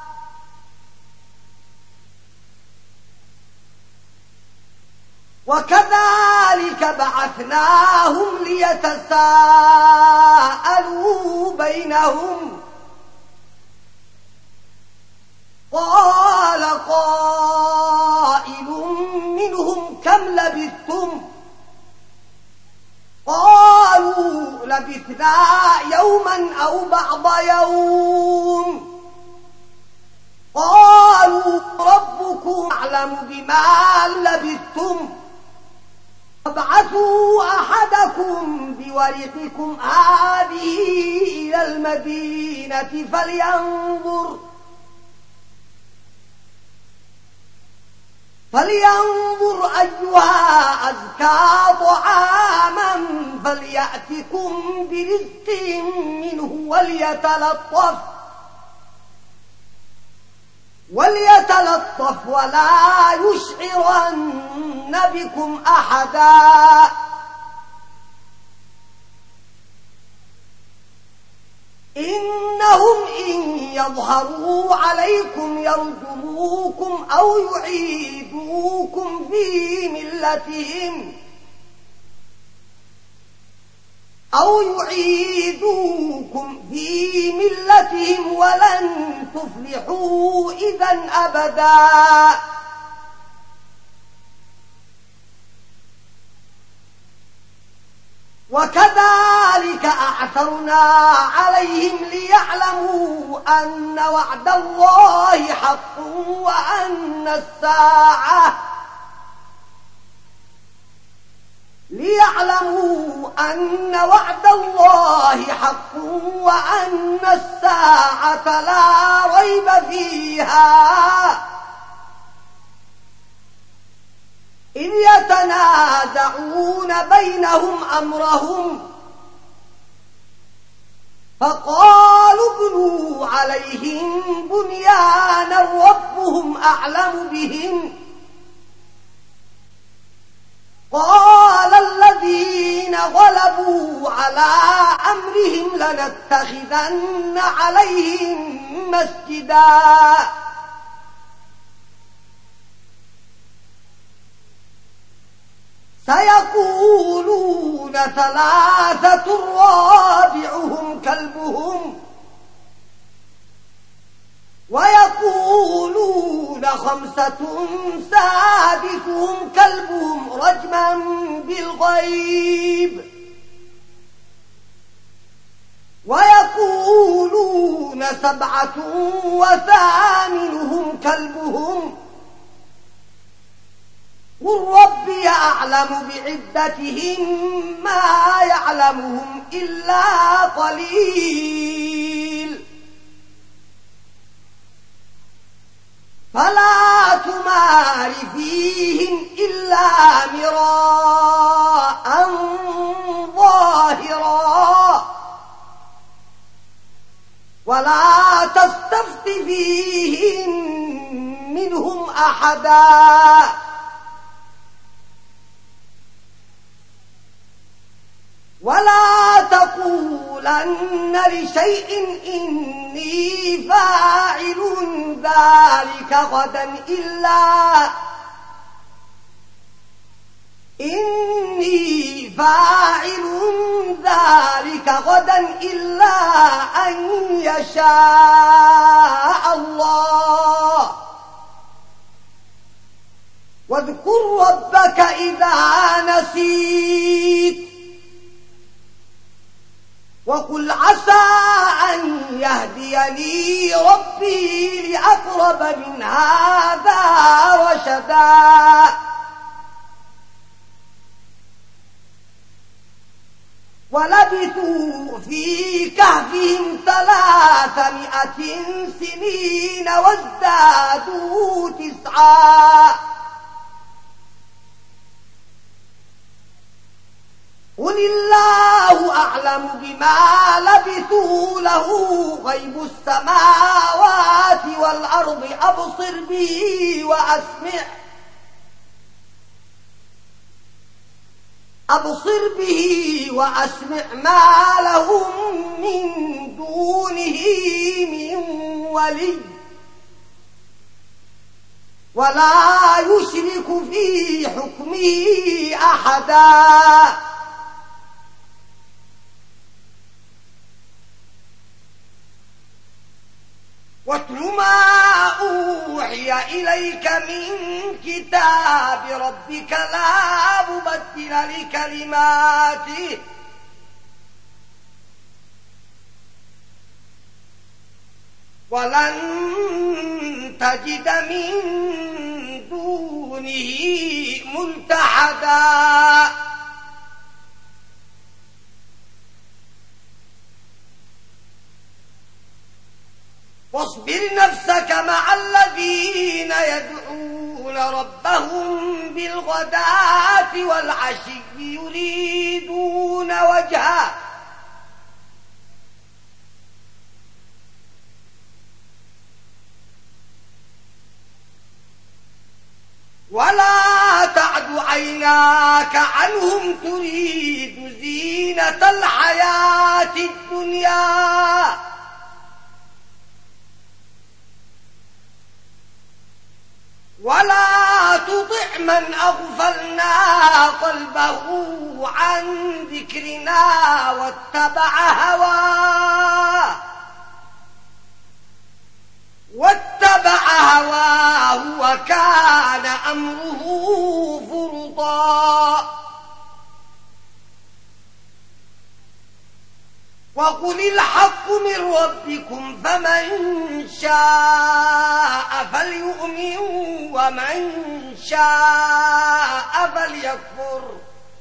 وكذلك بعثناهم ليتساءلوا بينهم قال قائل منهم كم لبثتم قالوا لبثنا يوما أو بعض يوم قالوا ربكم أعلم بما لبثتم فابعثوا أحدكم بورقكم هذه إلى المدينة فلينظر أيها أزكى طعاما فليأتكم برزق منه وليتلطف ولا يشعرن بكم أحدا إنهم إن يظهروا عليكم يرجموكم أو يعيدوكم في ملتهم ولن تفلحوا إذا أبدا وكذلك أعثرنا عليهم ليعلموا أن وعد الله حق وأن الساعة لا ريب فيها إذ يتنازعون بينهم أمرهم فقالوا ابنوا عليهم بنيانا ربهم أعلم بهم قال الذين غلبوا على أمرهم لنتخذن عليهم مسجدا سيقولون ثلاثة رابعهم كلبهم ويقولون خمسة سادسهم كلبهم رجما بالغيب ويقولون سبعة وثامنهم كلبهم قل ربي أعلم بعدتهم ما يعلمهم إلا قليل فلا تمار فيهم إلا مراء ظاهرا ولا تستفت فيهم منهم أحدا ولا تقولن لشيء إني فاعل ذلك غدا إلا أن يشاء الله واذكر ربك إذا نسيت وقل عسى أن يهديني ربي لأقرب من هذا رشدا ولبثوا في كهفهم 300 سنين وازدادوا 9 قل الله أعلم بما لبثوا له غيب السماوات والأرض أبصر به وأسمع ما لهم من دونه من ولي ولا يشرك في حكمه أحدا واتل ما أوحي إليك من كتاب ربك لا مبدل لكلماته ولن تجد من دونه ملتحدا واصبر نفسك مع الذين يدعون ربهم بالغداة والعشي يريدون وجهه ولا تعد عيناك عنهم تريد زينة الحياة الدنيا ولا تطع من أغفلنا قلبه عن ذكرنا واتبع هواه وكان أمره فرطا وقل الحق من ربكم فمن شاء فليؤمن ومن شاء فليكفر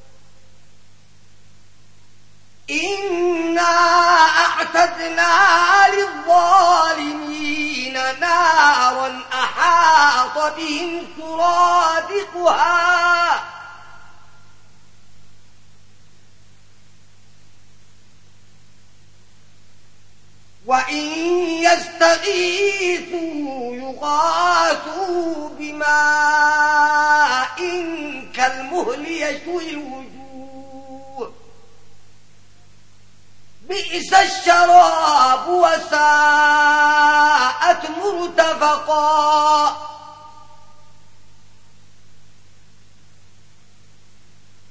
إنا أعتدنا للظالمين نارا أحاط بهم سرادقها وإن يستغيثوا يغاثوا بماء كالمهل يشوي الوجوه بئس الشراب وساءت مرتفقا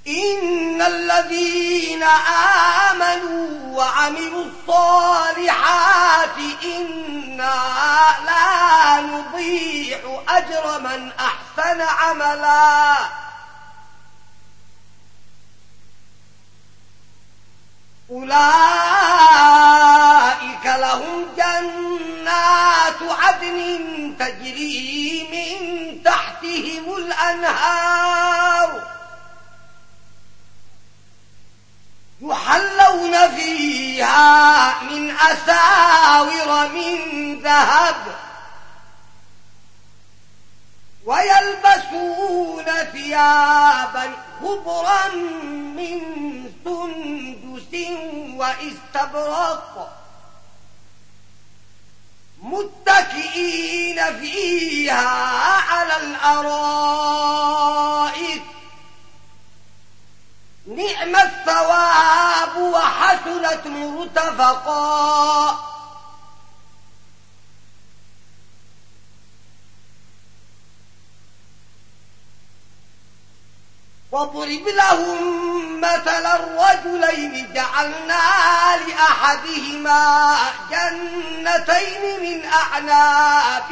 الذين آمنوا وعملوا الصالحات إنا لا نضيع أجر من أحسن عملا أولئك لهم جنات عدن تجري من تحتهم الأنهار يحلون فيها من أساور من ذهب ويلبسون ثيابا خضرا من سندس واستبرق متكئين فيها على الأرائك نعم الثواب وحسنت مرتفقا واضرب لهم مثل الرجلين جعلنا لأحدهما جنتين من أعناب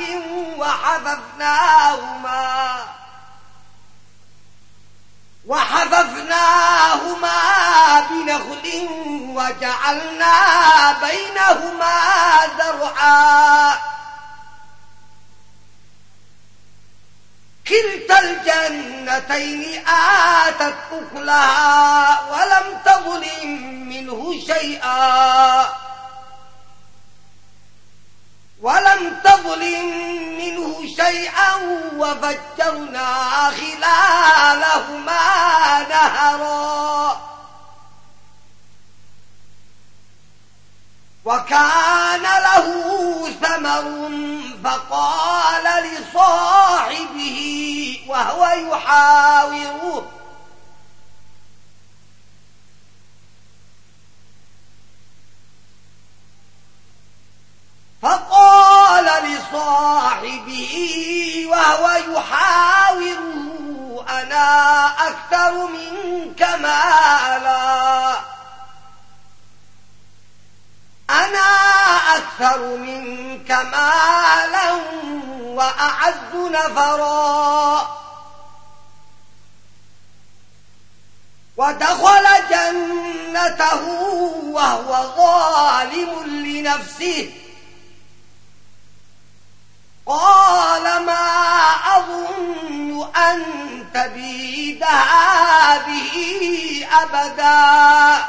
وحففناهما بنخل وجعلنا بينهما زرعا كلتا الجنتين آتت أكلها ولم تظلم منه شيئا وفجرنا خلالهما نهرا وكان له ثمر فقال لصاحبه وهو يحاوره أنا أكثر منك مالا وأعز نفرا ودخل جنته وهو ظالم لنفسه قال ما أظن أن تبيد هذه أبدا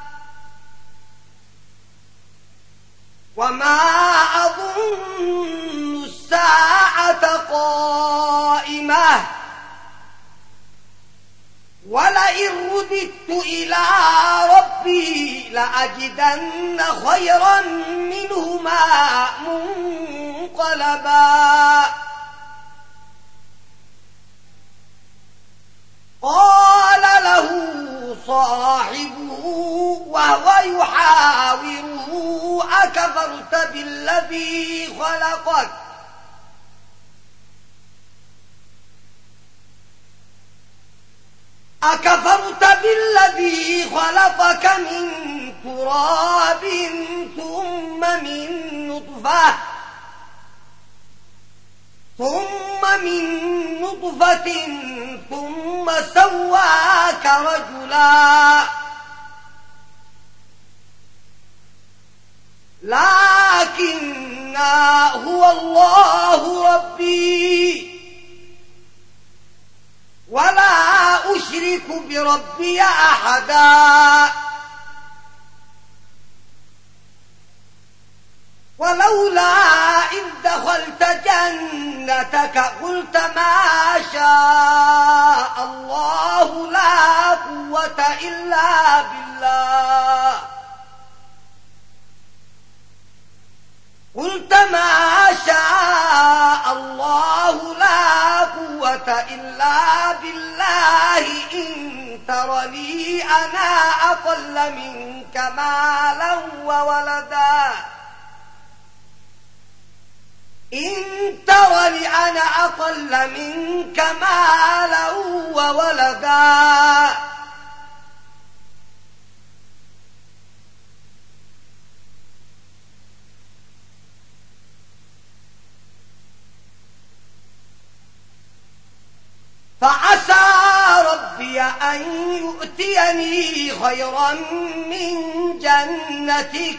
وما أظن الساعة قائمة ولئن رددت إلى ربي لأجدن خيرا منهما منقلبا قال له صاحبه وهو يحاوره أكفرت بالذي خلقك من تراب ثم من نطفة ثم سواك رجلا لكن هو الله ربي ولا أشرك بربي أحدا ولولا إذ دخلت جنتك قلت ما شاء الله لا قوة إلا بالله إن ترني أنا أقل منك مالا وولدا أن يؤتيني خيرا من جنتك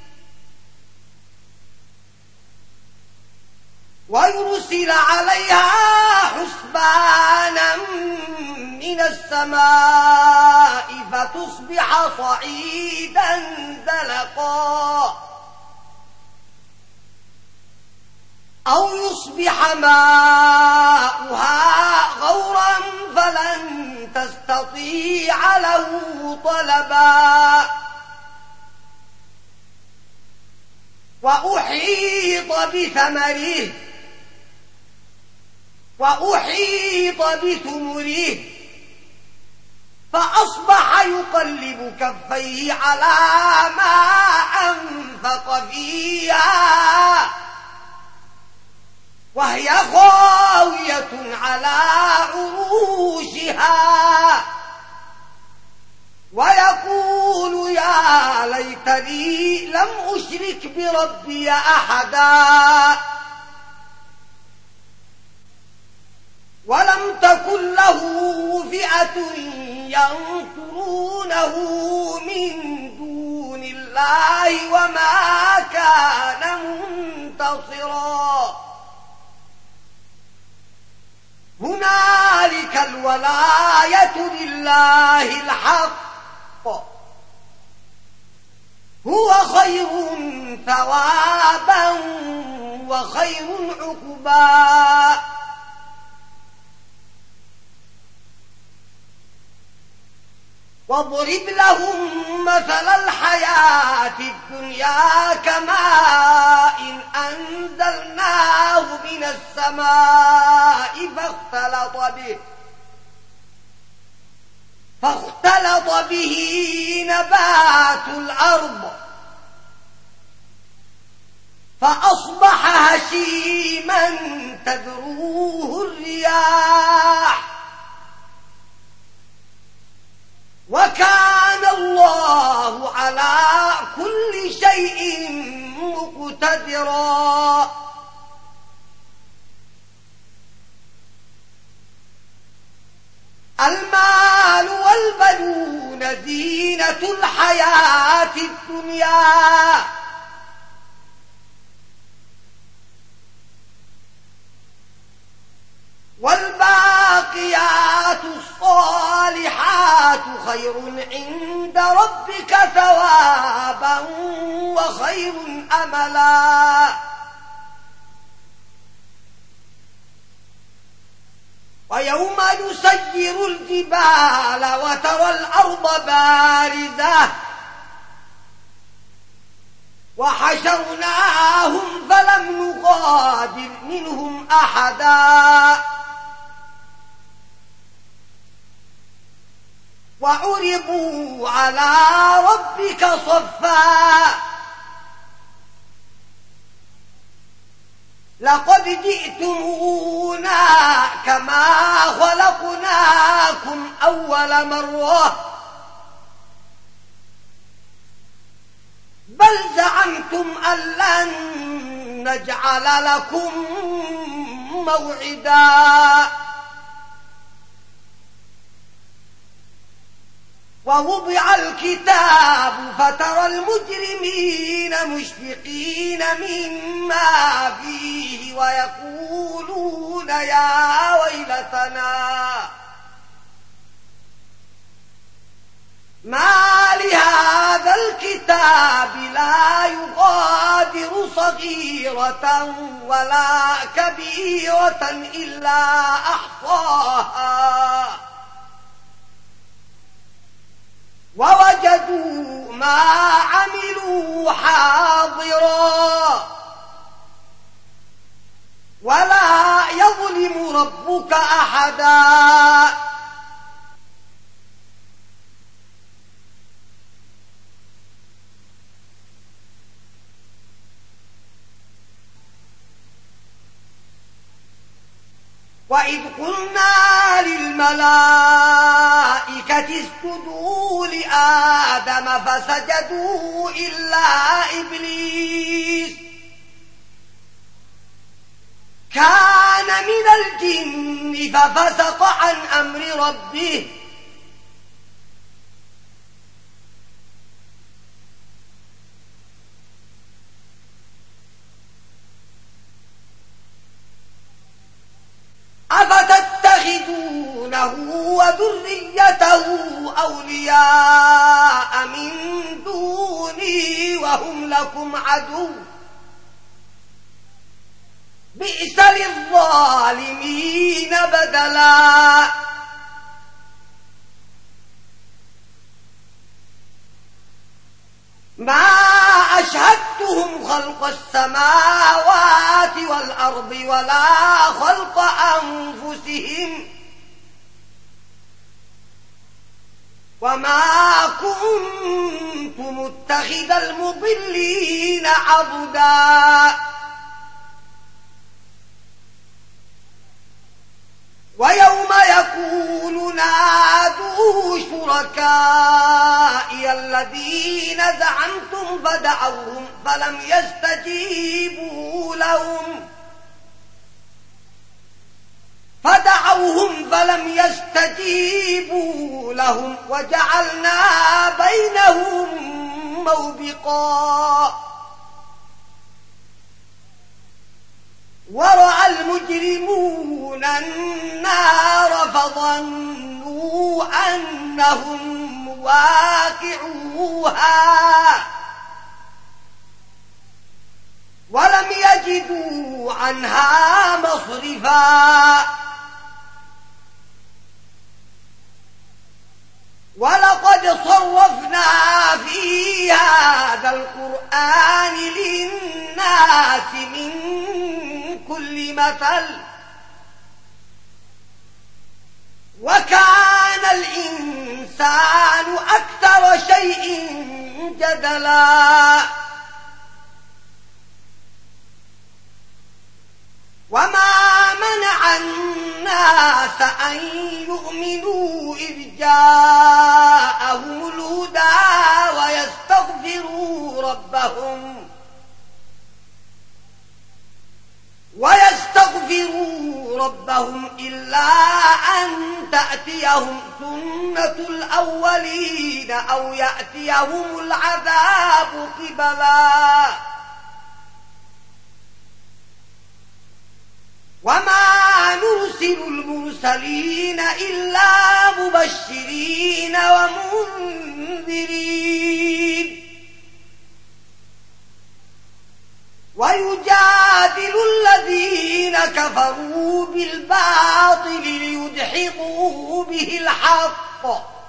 ويرسل عليها حسبانا من السماء فتصبح صعيدا زلقا أو يصبح ماؤها غورا فلن تستطيع له طلبا وأحيط بثمره فأصبح يقلب كفيه على ما أنفق فيها وهي خاوية على عروشها ويقول يا ليتني لم أشرك بربي أحدا ولم تكن له فئة ينصرونه من دون الله وما كان منتصرا هنالك الولاية لله الحق هو خير ثوابا وخير عقبا واضرب لهم مثل الحياة الدنيا كماء أنزلناه من السماء فاختلط به نبات الأرض فأصبح هشيما تذروه الرياح وكان الله على كل شيء مقتدرا المال والبنون زينة الحياة الدنيا والباقيات الصالحات خير عند ربك ثوابا وخير أملا ويوم نسير الجبال وترى الأرض بارزة وحشرناهم فلم نغادر منهم أحدا وعرضوا على ربك صفا لقد جئتمونا كما خلقناكم أول مرة بل زعمتم أن لن نجعل لكم موعدا ووضع الكتاب فترى المجرمين مشفقين مما فيه ويقولون يا ويلتنا ما لهذا الكتاب لا يغادر صغيرة ولا كبيرة إلا أحصاها ووجدوا ما عملوا حاضرا ولا يظلم ربك أحدا وإذ قلنا للملائكة اسجدوا لآدم فسجدوا إلا إبليس كان من الجن ففسق عن أمر ربه يتخذونه وذريته أولياء من دوني وهم لكم عدو بئس للظالمين بدلا ما أشهدتهم خلق السماوات والأرض ولا خلق أنفسهم وما كنت متخذ المضلين عضدا ويوم يقول نادوا شركائي الذين زعمتم فدعوهم فلم يستجيبوا لهم وجعلنا بينهم موبقا ورأى المجرمون النار فظنوا أنهم واقعوها ولم يجدوا عنها مصرفا ولقد صرفنا في هذا القرآن للناس من كل مثل وكان الإنسان أكثر شيء جدلا وما منع الناس أن يؤمنوا إذ جاءهم الهدى ويستغفروا ربهم إلا أن تأتيهم سنة الأولين أو يأتيهم العذاب قبلا وما نرسل المرسلين إلا مبشرين ومنذرين ويجادل الذين كفروا بالباطل ليدحضوا به الحق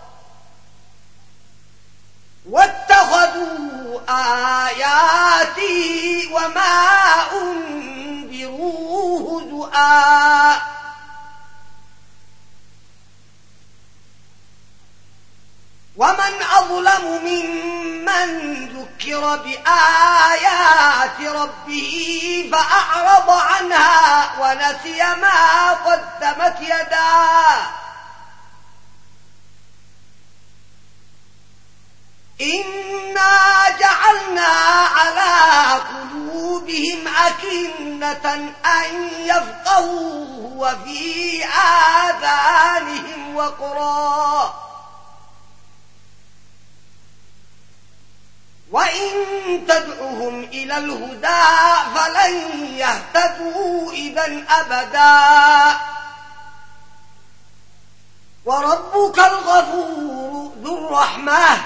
واتخذوا آياتي وما أنذروا هزؤا ومن أظلم ممن ذكر بآيات ربه فأعرض عنها ونسي ما قدمت يداه إنا جعلنا على قلوبهم أكنة أن يفقهوه وفي آذانهم وقرا وإن تدعهم إلى الهدى فلن يهتدوا إذا أبدا وربك الغفور ذو الرحمة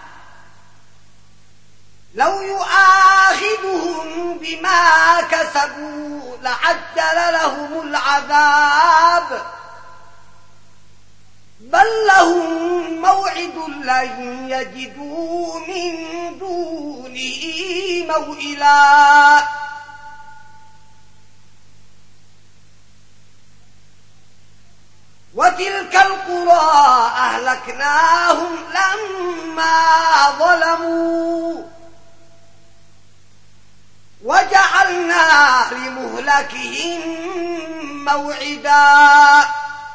لو يؤاخذهم بما كسبوا لعجل لهم العذاب بل لهم موعد لن يجدوا من دونه موئلا وتلك القرى أهلكناهم لما ظلموا وجعلنا لمهلكهم موعدا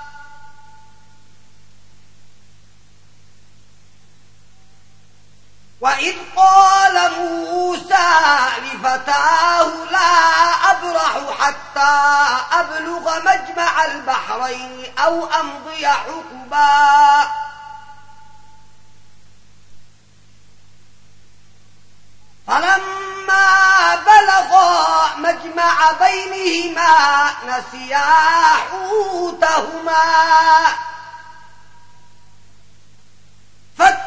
وإذ قال موسى لفتاه لا أبرح حتى أبلغ مجمع البحرين أو أمضي حقبا فلما بلغا مجمع بينهما نسيا حوتهما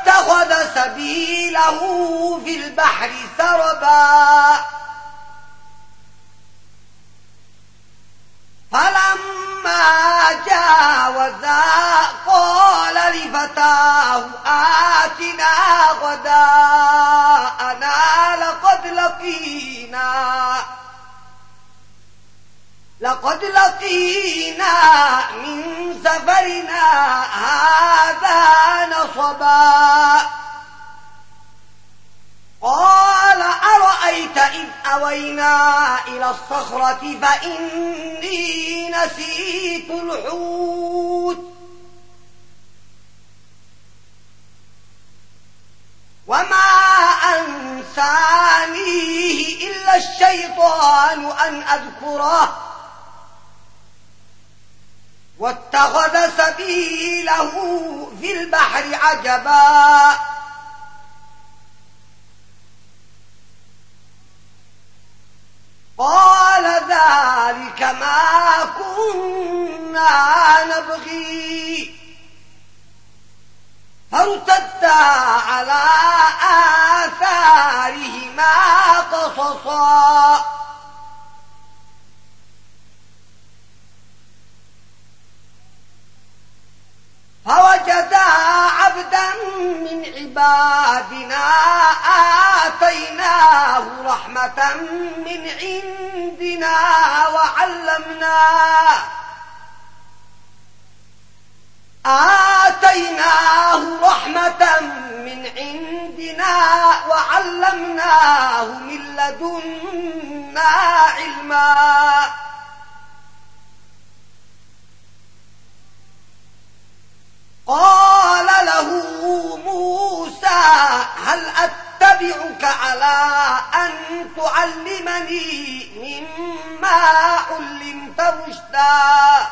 واتخذ سبيله في البحر سربا فلما جاوزا قال لفتاه آتنا غداءنا لقد لقينا من سفرنا هذا نصبا قال أرأيت إذ أوينا إلى الصخرة فإني نسيت الحوت وما أنسانيه إلا الشيطان أن أذكره واتخذ سبيله في البحر عجبا قال ذلك ما كنا نبغي فارتدا على آثارهما قصصا فوجدا عبدا من عبادنا آتيناه رحمة من عندنا وعلمناه من لدنا علما قال له موسى هل أتبعك على أن تعلمني مما علمت رشدا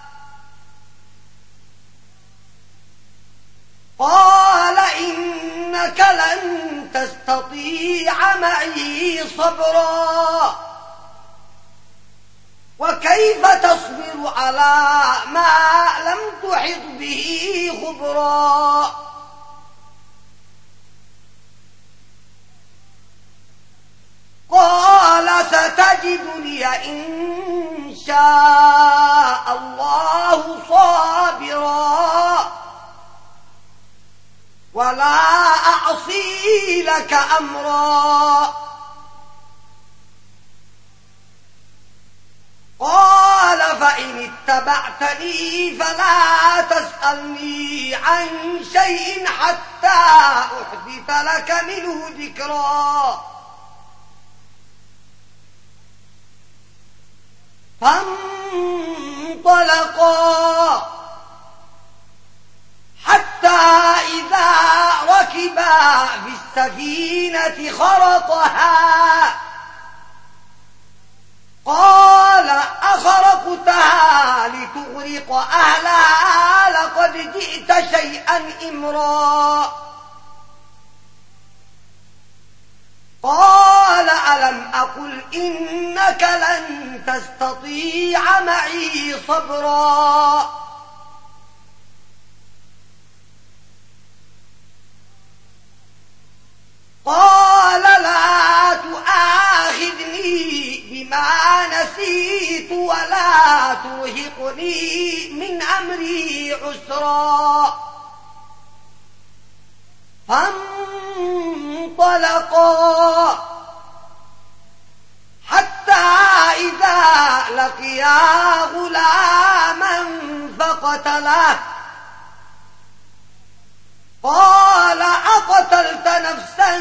قال إنك لن تستطيع معي صبرا وكيف تصبر على ما لم تحط به خبرا قال ستجدني إن شاء الله صابرا ولا أعصي لك أمرا قال فإن اتبعتني فلا تسألني عن شيء حتى أحدث لك منه ذكرا فانطلقا حتى إذا ركبا في السفينة خرقها قال أخرقتها لتغرق أهلها لقد جئت شيئا إمرا قال ألم أقل إنك لن تستطيع معي صبرا قال لا تؤاخذني بما نسيت ولا ترهقني من أمري عسرا فانطلقا حتى إذا لقيا غلاما فقتله قال أقتلت نفسا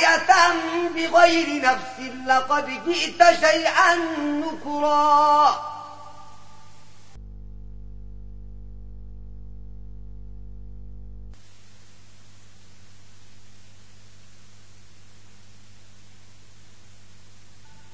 زاكية بغير نفس لقد جئت شيئا نكرا